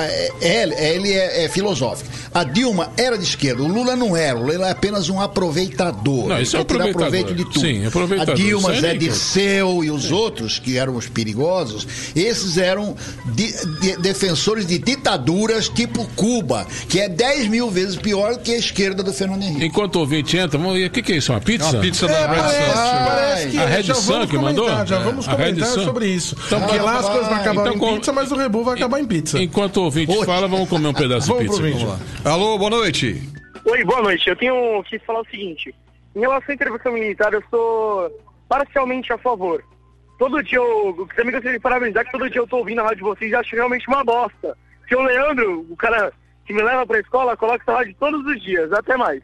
S5: Ele é filosófico. A Dilma era de esquerda, o Lula não era. O Lula é apenas um aproveitador.
S13: Não, isso é aproveitador.
S5: Proveito de tudo.
S13: Sim, aproveitador.
S5: A Dilma, Zé Dirceu e os outros, que eram os perigosos, esses eram defensores de ditaduras tipo Cuba, que é 10 mil vezes pior que a esquerda do Fernando Henrique.
S13: Enquanto o ouvinte entra, o que é isso? Uma pizza?
S6: Uma pizza da
S4: Parece que
S13: a Red Sun que mandou?
S4: Já vamos comentar sobre isso. Então, porque lá as coisas vão acabar em pizza, mas o Rebu vai acabar em pizza.
S13: Enquanto o ouvinte fala, vamos comer um pedaço de pizza. Vamos lá.
S6: Alô, boa noite.
S14: Oi, boa noite. Eu tenho que falar o seguinte. Em relação à intervenção militar, eu sou parcialmente a favor. Todo dia eu também gostaria de parabenizar que todo dia eu tô ouvindo a rádio de vocês e acho realmente uma bosta. Porque o Leandro, o cara que me leva pra escola, coloca essa rádio todos os dias. Até mais.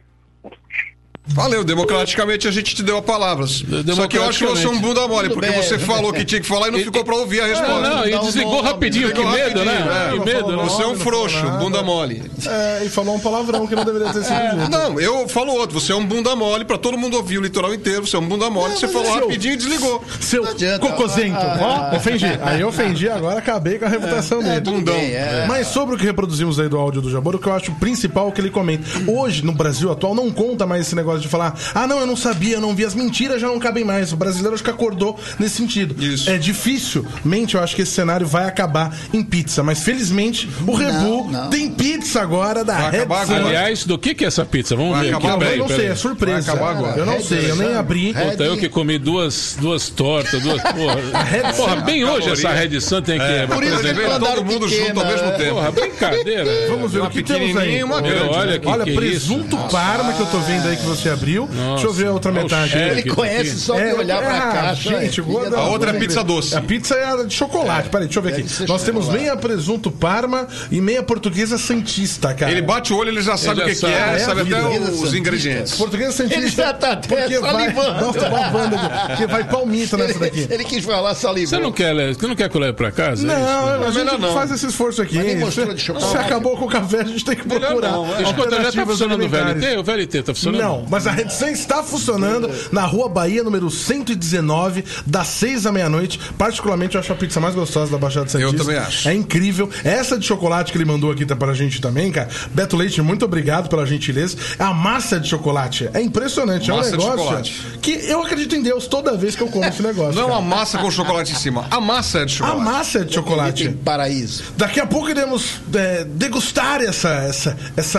S6: Valeu, democraticamente a gente te deu a palavra. Só que eu acho que você é um bunda mole, porque você falou que tinha que falar e não ficou pra ouvir a resposta.
S13: Não, e desligou rapidinho, que medo, né? Que medo, né?
S6: Você é um frouxo, bunda mole.
S4: E falou um palavrão que não deveria ter sido dito.
S6: Não, eu falo outro, você é um bunda mole, pra todo mundo ouvir o litoral inteiro, você é um bunda mole, você falou rapidinho e desligou.
S4: Seu cocôzento. Ofendi. Aí eu ofendi, agora acabei com a reputação dele.
S6: Bundão.
S4: Mas sobre o que reproduzimos aí do áudio do Jabor, o que eu acho principal é que ele comenta. Hoje, no Brasil atual, não conta mais esse negócio de falar, não, eu não sabia, eu não vi, as mentiras já não cabem mais. O brasileiro acho que acordou nesse sentido.
S6: Isso.
S4: É dificilmente, eu acho que esse cenário vai acabar em pizza, mas felizmente o Rebu tem pizza agora da Red Sun.
S13: Aliás, do que é essa pizza? Vamos ver aqui.
S4: Eu não sei, é surpresa.
S6: Vai acabar agora.
S4: Eu não sei, eu nem abri.
S13: Puta, eu que comi duas tortas, porra, bem hoje essa Red Sun tem que
S6: apresentar todo mundo junto ao mesmo tempo.
S13: Porra, brincadeira.
S4: Vamos ver o que temos aí.
S13: Olha
S4: presunto Parma que eu tô vendo aí que você abriu. Deixa eu ver a outra metade.
S5: Ele conhece só de olhar pra caixa.
S4: Gente,
S6: a outra é pizza doce.
S4: A pizza é de chocolate. Peraí, deixa eu ver aqui. Nós temos meia presunto Parma e meia portuguesa santista, cara.
S6: Ele bate o olho, ele já sabe o que é, sabe até os ingredientes.
S4: Portuguesa santista.
S5: Ele já tá até salivando.
S4: Nossa, babando aqui. Porque vai palmito nessa daqui.
S5: Ele quis falar salivando.
S13: Você não quer que eu leve pra casa?
S4: Não, a gente não faz esse esforço aqui. Você acabou com o café, a gente tem que procurar.
S13: Escuta, já tá funcionando o VLT? O VLT tá funcionando?
S4: Não, mas a Red Sun está funcionando na Rua Bahia, número 119, das 6 à meia-noite. Particularmente, eu acho a pizza mais gostosa da Baixada Santista.
S6: Eu também acho.
S4: É incrível. Essa de chocolate que ele mandou aqui tá pra gente também, cara. Beto Leite, muito obrigado pela gentileza. A massa de chocolate é impressionante.
S6: Massa
S4: é um negócio que eu acredito em Deus toda vez que eu como esse negócio.
S6: Não é uma massa com chocolate em cima. A massa é de chocolate.
S4: A massa é de chocolate.
S5: Paraíso.
S4: Daqui a pouco iremos degustar essa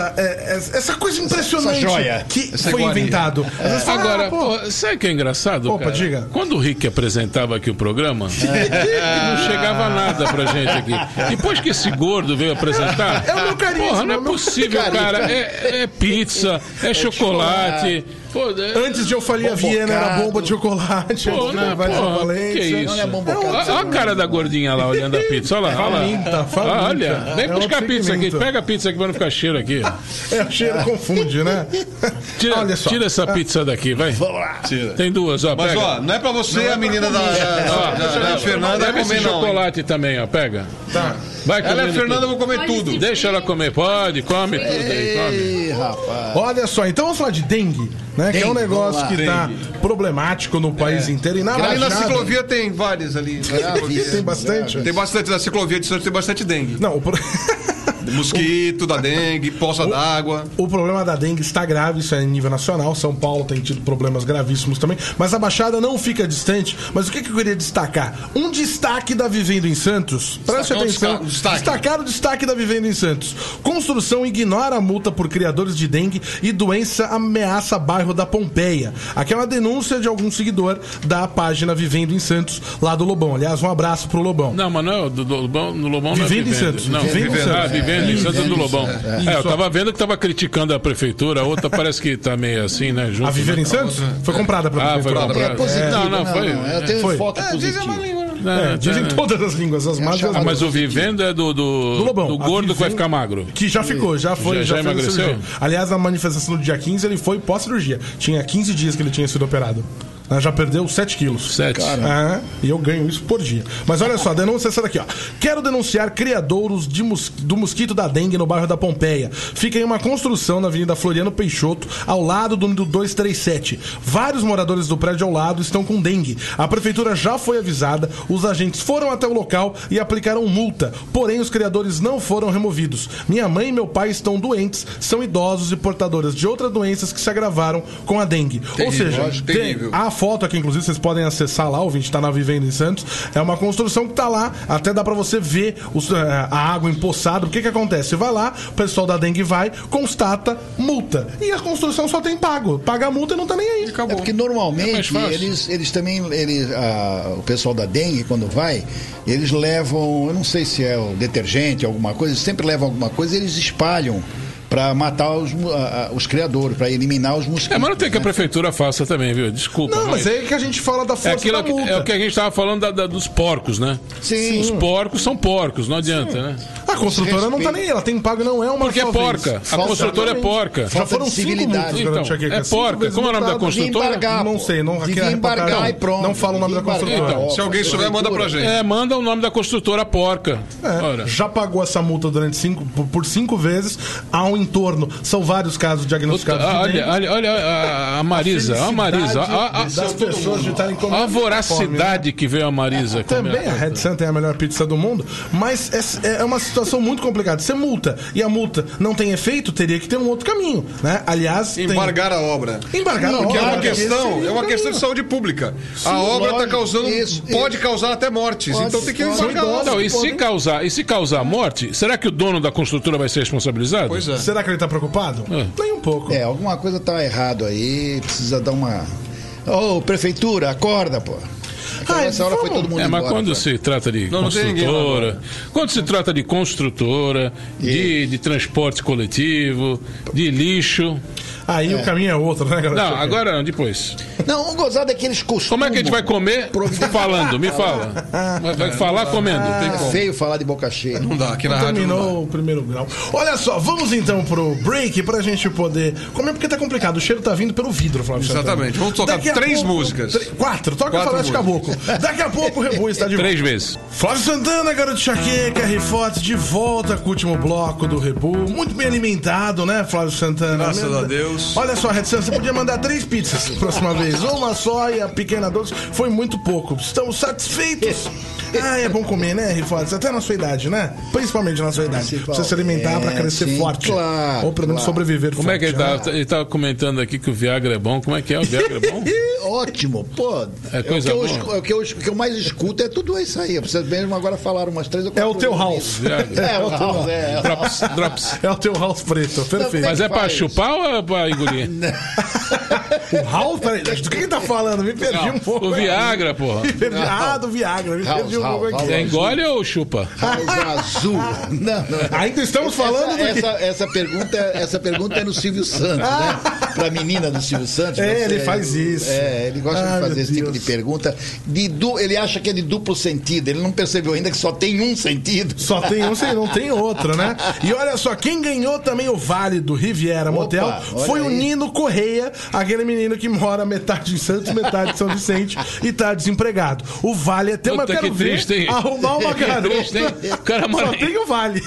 S4: coisa impressionante
S5: essa joia.
S4: Que foi inventado.
S13: Agora, sabe o que é engraçado?
S4: Opa,
S13: cara?
S4: diga.
S13: Quando o Rick apresentava aqui o programa, não chegava nada pra gente aqui. Depois que esse gordo veio apresentar,
S4: é o meu carisma.
S13: Porra, não é possível, cara. É pizza, é chocolate. Pô,
S4: antes de eu falir a Viena era bomba de chocolate.
S13: Pô, não, que isso? Olha a cara da gordinha lá olhando a pizza. Olha lá. Olha, vem buscar a pizza aqui. Pega a pizza aqui pra não ficar cheiro aqui.
S4: O cheiro confunde, né?
S13: Tira essa pizza daqui, vai.
S5: Vamos lá.
S13: Tem duas, ó.
S6: Mas,
S13: pega.
S6: ó, não é pra você, a menina da Fernanda
S13: comer
S6: comer, não.
S13: Chocolate também, ó. Pega.
S4: Tá.
S13: Vai comer.
S6: Ela é a Fernanda, eu vou comer tudo.
S13: Deixa ela comer. Pode, come tudo aí, come.
S5: Rapaz.
S4: Olha só, então vamos falar de dengue, né? Que é um negócio que tá problemático no país inteiro. E na
S6: ali na ciclovia tem várias ali.
S4: Tem bastante.
S6: Tem bastante. Na ciclovia de Santos tem bastante dengue.
S4: Não,
S6: mosquito, da dengue, poça d'água.
S4: O problema da dengue está grave, isso é em nível nacional. São Paulo tem tido problemas gravíssimos também. Mas a Baixada não fica distante. Mas o que eu queria destacar? Um destaque da Vivendo em Santos. Preste atenção. Destacar o destaque da Vivendo em Santos. Construção ignora a multa por criadores de dengue e doença ameaça bairro da Pompeia. Aqui é uma denúncia de algum seguidor da página Vivendo em Santos, lá do Lobão. Aliás, um abraço pro Lobão.
S13: Não, mas não é do Lobão. No Lobão não é
S4: Vivendo em Santos.
S13: Não, Vivendo em Santos. Vivendo em Santos do Lobão. Eu tava vendo que tava criticando a prefeitura, a outra parece que tá meio assim, né? Junto,
S4: a Viver em Santos? Foi comprada pra prefeitura.
S13: Foi comprada.
S5: É positivo,
S13: não, foi.
S5: Eu tenho um foco positivo.
S4: Dizem todas as línguas, as más e as boas.
S13: Mas o Vivendo é do Lobão. Do gordo que vai ficar magro.
S4: Que já ficou, já foi.
S13: Já emagreceu?
S4: Aliás, na manifestação do dia 15, ele foi pós-cirurgia. Tinha 15 dias que ele tinha sido operado. Ela já perdeu 7 quilos.
S13: 7.
S4: E eu ganho isso por dia. Mas olha só, a denúncia é essa daqui, ó. Quero denunciar criadouros do mosquito da dengue no bairro da Pompeia. Fica em uma construção na Avenida Floriano Peixoto, ao lado do 237. Vários moradores do prédio ao lado estão com dengue. A prefeitura já foi avisada, os agentes foram até o local e aplicaram multa. Porém, os criadores não foram removidos. Minha mãe e meu pai estão doentes, são idosos e portadores de outras doenças que se agravaram com a dengue. Ou seja, a foto aqui, inclusive, vocês podem acessar lá, o ouvinte tá na Vivenda em Santos, é uma construção que tá lá, até dá pra você ver a água empoçada. O que acontece? Você vai lá, o pessoal da dengue vai, constata, multa. E a construção só tem pago. Paga a multa e não tá nem aí.
S5: Acabou. É porque normalmente eles também, o pessoal da dengue, quando vai, eles levam, eu não sei se é o detergente, alguma coisa, eles sempre levam alguma coisa e eles espalham para matar os criadores, para eliminar os mosquitos.
S13: Mas não tem que a prefeitura faça também, viu? Desculpa.
S4: Não, mas é que a gente fala da força da multa.
S13: É o que a gente estava falando dos porcos, né?
S5: Sim.
S13: Os porcos são porcos, não adianta, né?
S4: A construtora não tá nem aí, ela tem pago, não é uma
S13: porque é porca. A construtora é porca.
S4: Já foram 5 multas.
S13: Então, é porca. Como é o nome da construtora?
S4: Não sei,
S5: devia embargar e pronto.
S4: Não fala o nome da construtora.
S6: Então, se alguém souber, manda pra gente.
S13: Manda o nome da construtora porca.
S4: Já pagou essa multa por 5 vezes ao entorno. São vários casos diagnosticados.
S13: Olha a Marisa. A Marisa.
S4: Das pessoas de estarem comendo.
S13: A voracidade que veio a Marisa.
S4: Também a Red Sun tem a melhor pizza do mundo, mas é uma situação muito complicada. Você multa e a multa não tem efeito, teria que ter um outro caminho, né? Aliás,
S6: embargar a obra.
S4: Embargar a obra.
S6: É uma questão de saúde pública. A obra está causando, pode causar até mortes. Então tem que embargar a obra.
S13: E se causar morte, será que o dono da construtora vai ser responsabilizado?
S6: Pois é.
S4: Será que ele está preocupado? Nem um pouco.
S5: Alguma coisa está errado aí, precisa dar uma... prefeitura, acorda, pô. Nessa hora foi todo mundo embora,
S13: mas quando se trata de construtora, quando se trata de construtora, de transporte coletivo, de lixo...
S4: Aí o caminho é outro, né, galera?
S13: Não, agora não, depois.
S5: Não, o gozado é que eles costumam...
S13: Como é que a gente vai comer falando? Me fala. Vai falar comendo.
S5: É feio falar de boca cheia.
S6: Não dá, aqui na rádio
S4: terminou o primeiro grau. Olha só, vamos então pro break pra gente poder comer, porque tá complicado. O cheiro tá vindo pelo vidro, Flávio.
S6: Exatamente. Vamos tocar 3 músicas.
S4: 4. Toca falar de caboclo. Daqui a pouco o Rebu está de volta.
S13: 3 vezes.
S4: Flávio Santana, garoto Chaqueca, R-Fox, de volta com o último bloco do Rebu. Muito bem alimentado, né, Flávio Santana?
S6: Graças a Deus.
S4: Olha só, Red Sun, você podia mandar 3 pizzas próxima vez. Uma só e a pequena doce. Foi muito pouco. Estamos satisfeitos. É bom comer, né, R-Fox? Até na sua idade, né? Principalmente na sua idade. Precisa se alimentar pra crescer forte.
S5: Claro,
S4: ou pelo menos sobreviver
S13: Como
S4: forte.
S13: Como é que ele tava comentando aqui que o Viagra é bom? Como é que é o Viagra é bom?
S5: Ótimo, pô.
S13: É coisa boa.
S5: O que eu mais escuto é tudo isso aí. Vocês mesmo agora falaram umas 3 ou 4
S4: É o teu house.
S5: É o house,
S13: Drops.
S4: É o teu house preto, perfeito.
S13: Mas é pra chupar ou é pra engolir?
S4: O house? Peraí, do que ele tá falando? Me perdi um pouco.
S13: O Viagra, porra.
S4: Do Viagra. Me perdi um pouco aqui.
S13: É engole ou chupa?
S5: House azul. Não.
S4: Ainda estamos falando
S5: essa pergunta é no Silvio Santos, né? Pra menina do Silvio Santos.
S4: Ele faz isso.
S5: Ele gosta de fazer esse tipo de pergunta. Ele acha que é de duplo sentido. Ele não percebeu ainda que só tem um sentido.
S4: Só tem um, não tem outro, né? E olha só, quem ganhou também o Vale do Riviera Motel foi o Nino Correia, aquele menino que mora metade em Santos, metade em São Vicente e tá desempregado. O Vale até uma quero ver arrumar uma garota.
S13: O cara mora...
S4: Só tem o Vale.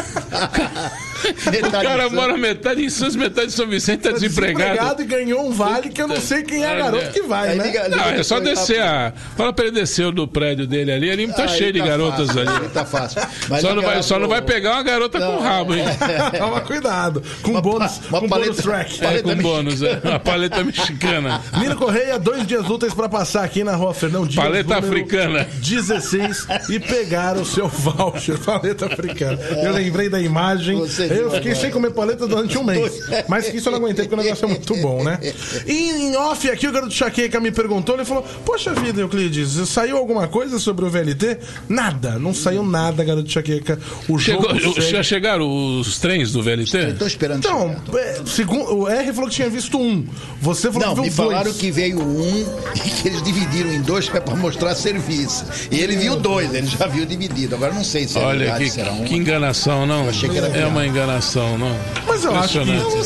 S13: O cara mora metade em Santos, metade em São Vicente, tá desempregado.
S4: E ganhou um vale que eu não sei quem é a garota que vai, né?
S13: Não, é só descer Fala pra ele descer do prédio dele ali, ele tá cheio de garotas
S5: fácil,
S13: ali.
S5: Tá fácil.
S13: Só não vai pegar uma garota com rabo, hein?
S4: Toma cuidado. Com bônus track.
S13: Com bônus, a paleta mexicana.
S4: Nino Correia, 2 dias úteis pra passar aqui na Rua Fernão Dias.
S13: Paleta africana.
S4: 16 e pegar o seu voucher. Paleta africana. Eu lembrei da imagem. Eu fiquei sem comer paleta durante um mês. Mas que isso eu não aguentei porque o negócio é muito bom, né? E em off aqui o garoto Chaqueca me perguntou, ele falou: poxa vida, Euclides, saiu alguma coisa sobre o VLT? Nada, não saiu nada, garoto Chaqueca.
S13: Já chegaram os trens do VLT?
S5: Estou esperando.
S4: Então, segundo, o R falou que tinha visto um. Você falou que viu 2.
S5: Não, me falaram que veio um e que eles dividiram em 2 para mostrar serviço. E ele viu 2, ele já viu dividido. Agora não sei se é verdade, será um.
S13: Que enganação, não?
S5: Eu achei que era
S13: uma enganação, não?
S4: Mas eu acho que...
S5: Não,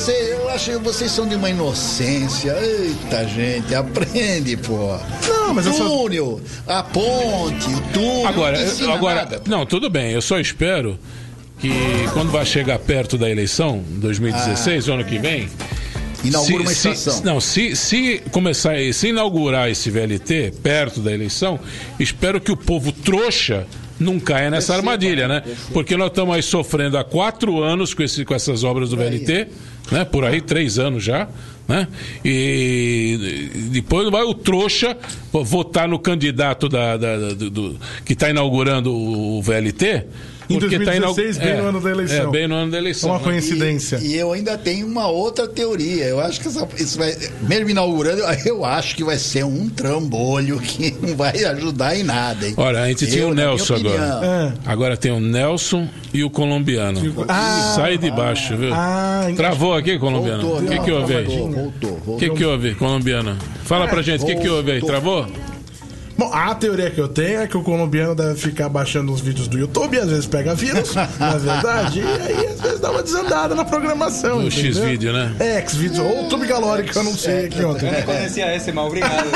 S5: eu acho que vocês são de uma inocência. Eita, gente, aprende, pô.
S4: Não, mas
S5: o túnel, a ponte, o túnel.
S13: Agora, não, tudo bem, eu só espero que quando vai chegar perto da eleição, 2016, o ano que vem,
S5: inaugura uma estação.
S13: Se inaugurar esse VLT perto da eleição, espero que o povo trouxa não caia nessa armadilha, né? Porque nós estamos aí sofrendo há 4 anos com essas obras do VLT, né? Por aí, 3 anos já, né? E depois vai o trouxa votar no candidato que está inaugurando o VLT.
S4: Em 2016, bem no ano da eleição.
S13: Bem no ano da eleição.
S4: É uma coincidência.
S5: E eu ainda tenho uma outra teoria. Eu acho que isso vai, mesmo inaugurando, eu acho que vai ser um trambolho que não vai ajudar em nada, hein?
S13: Olha, a gente tinha o Nelson agora. Agora tem o Nelson e o colombiano. Sai de baixo, viu? Travou aqui, colombiano? O que houve aí?
S5: Voltou.
S13: O que houve, colombiano? Fala pra gente, o que houve aí? Travou?
S4: Bom, a teoria que eu tenho é que o colombiano deve ficar baixando os vídeos do YouTube, às vezes pega vírus, na verdade, e aí às vezes dá uma desandada na programação.
S13: No X-Vídeo, né?
S4: X-Vídeo, ou o Tube Galore, que eu não sei aqui ontem.
S16: Eu não conhecia esse, mas obrigado.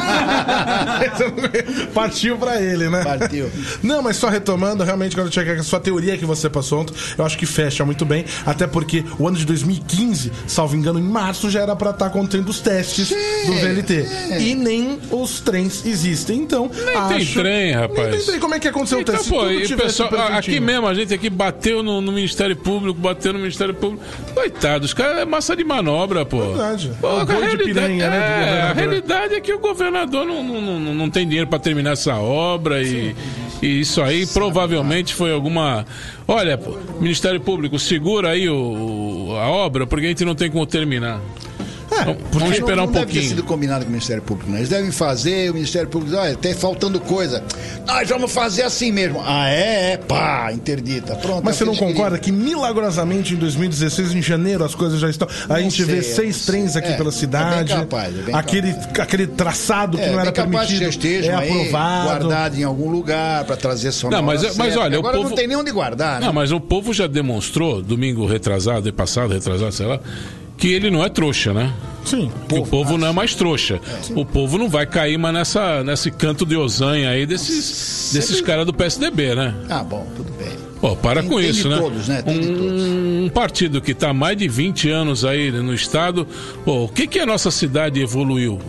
S4: Partiu pra ele, né?
S5: Partiu.
S4: Não, mas só retomando, realmente, quando eu cheguei a sua teoria que você passou ontem, eu acho que fecha muito bem, até porque o ano de 2015, salvo engano, em março já era pra estar acontecendo os testes do VLT. E nem os trens existem. Então,
S13: nem tem trem, rapaz.
S4: Nem tem trem. Como é que aconteceu
S13: então,
S4: o teste?
S13: Pô, e pessoal, aqui mesmo, a gente aqui bateu no Ministério Público, Coitado, os caras é massa de manobra, pô.
S4: Verdade.
S13: Pô, a realidade é que o governador não tem dinheiro pra terminar essa obra e isso aí provavelmente foi alguma... Olha, Ministério Público, segura aí a obra, porque a gente não tem como terminar. Vamos esperar um pouquinho.
S5: Deve ter sido combinado com o Ministério Público, né? Eles devem fazer, o Ministério Público diz, olha, tá faltando coisa. Nós vamos fazer assim mesmo. Pá, interdita. Pronto.
S4: Mas você não concorda que milagrosamente em 2016, em janeiro, as coisas já estão... A gente vê 6 trens aqui pela cidade.
S5: É bem capaz,
S4: aquele traçado que não era permitido
S5: é aprovado. Guardado em algum lugar para trazer só na hora
S13: mas olha,
S5: agora o povo... não tem nem onde guardar, né?
S13: Não, mas o povo já demonstrou, domingo retrasado, sei lá, que ele não é trouxa, né?
S4: Sim.
S13: O povo não é mais trouxa. O povo não vai cair mais nesse canto de osanha aí desses caras do PSDB, né?
S5: Bom, tudo bem.
S13: Pô, para com isso, né?
S5: Todos, né?
S13: Um partido que está há mais de 20 anos aí no estado, o que a nossa cidade evoluiu?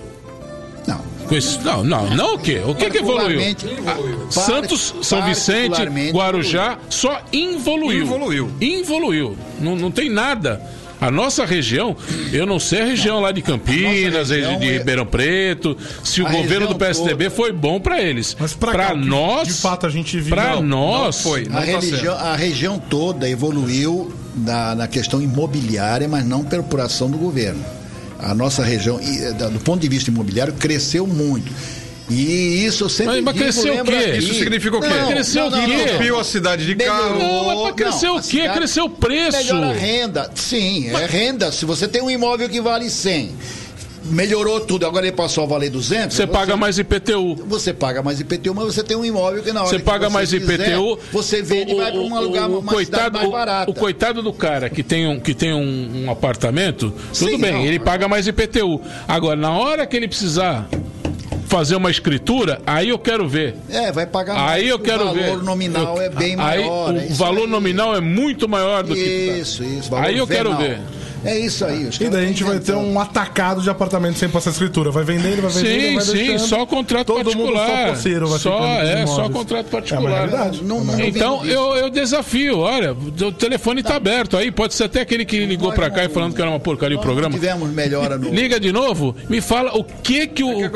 S13: Não o quê? O que evoluiu? Santos, São Vicente, Guarujá, só evoluiu. Não tem nada. A nossa região, eu não sei a região lá de Campinas, de Ribeirão Preto, se o governo do PSDB foi bom para eles.
S4: Mas para nós, de fato, a gente viu.
S13: Para nós, foi.
S5: A região toda evoluiu na questão imobiliária, mas não pela apuração do governo. A nossa região, do ponto de vista imobiliário, cresceu muito. E isso eu sempre
S13: mas cresceu o quê?
S6: Isso significa o quê?
S13: Cresceu o quê?
S6: Entupiu a cidade de carro.
S13: Não, é pra crescer o quê? Cresceu o preço.
S5: Melhora a renda. Sim, é renda. Se você tem um imóvel que vale 100, melhorou tudo, agora ele passou a valer 200.
S13: Você paga mais IPTU.
S5: Você paga mais IPTU, mas você tem um imóvel que na hora
S13: você paga mais IPTU.
S5: Você vende e vai para um lugar cidade mais barata.
S13: O coitado do cara que tem um apartamento, tudo bem, ele paga mais IPTU. Agora, na hora que ele precisar fazer uma escritura, aí eu quero ver.
S5: Vai pagar mais.
S13: Aí eu quero ver.
S5: O valor nominal é bem maior.
S13: O valor nominal é muito maior do que...
S5: Isso.
S13: Aí eu quero ver.
S5: É isso aí.
S4: E daí a gente vai ter um atacado de apartamento sem passar escritura. Vai vendendo, vai deixando.
S13: Sim, só contrato
S4: todo
S13: particular.
S4: Mundo só poceiro vai
S13: só contrato particular.
S4: Verdade.
S13: Então eu desafio, olha, o telefone tá aberto aí, pode ser até aquele que ligou pra cá e falando que era uma porcaria o programa.
S5: Tivemos melhora no...
S13: Liga de novo, me fala o que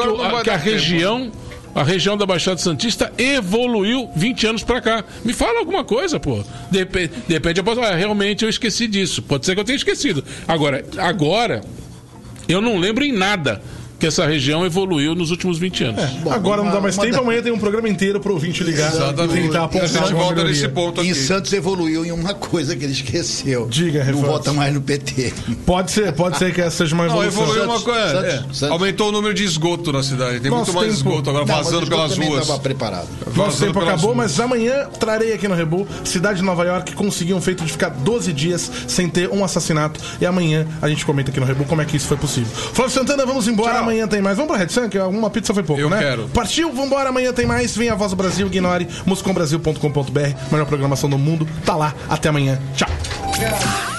S13: a região da Baixada Santista evoluiu 20 anos pra cá. Me fala alguma coisa, pô. De repente eu posso falar, realmente eu esqueci disso. Pode ser que eu tenha esquecido. Agora, eu não lembro em nada que essa região evoluiu nos últimos 20 anos.
S4: Agora não dá mais tempo, amanhã tem um programa inteiro pro ouvinte ligar.
S6: Exatamente.
S4: E tentar apontar
S6: a gente volta nesse ponto aqui.
S5: E Santos evoluiu em uma coisa que ele esqueceu.
S4: Diga,
S5: não vota mais no PT.
S4: Pode ser que essa seja uma evolução.
S6: Evoluiu uma coisa. Aumentou o número de esgoto na cidade. Tem muito mais esgoto agora vazando pelas ruas.
S5: Estava preparado.
S4: Nosso tempo acabou, mas amanhã trarei aqui no Rebu, cidade de Nova York conseguiu um feito de ficar 12 dias sem ter um assassinato. E amanhã a gente comenta aqui no Rebu como é que isso foi possível. Flávio Santana, vamos embora. Tchau. Amanhã tem mais. Vamos pra Red Sun, que uma pizza foi pouco, né?
S6: Quero.
S4: Partiu, vambora. Amanhã tem mais. Vem a Voz do Brasil, ignore musicombrasil.com.br. Melhor programação do mundo. Tá lá. Até amanhã. Tchau.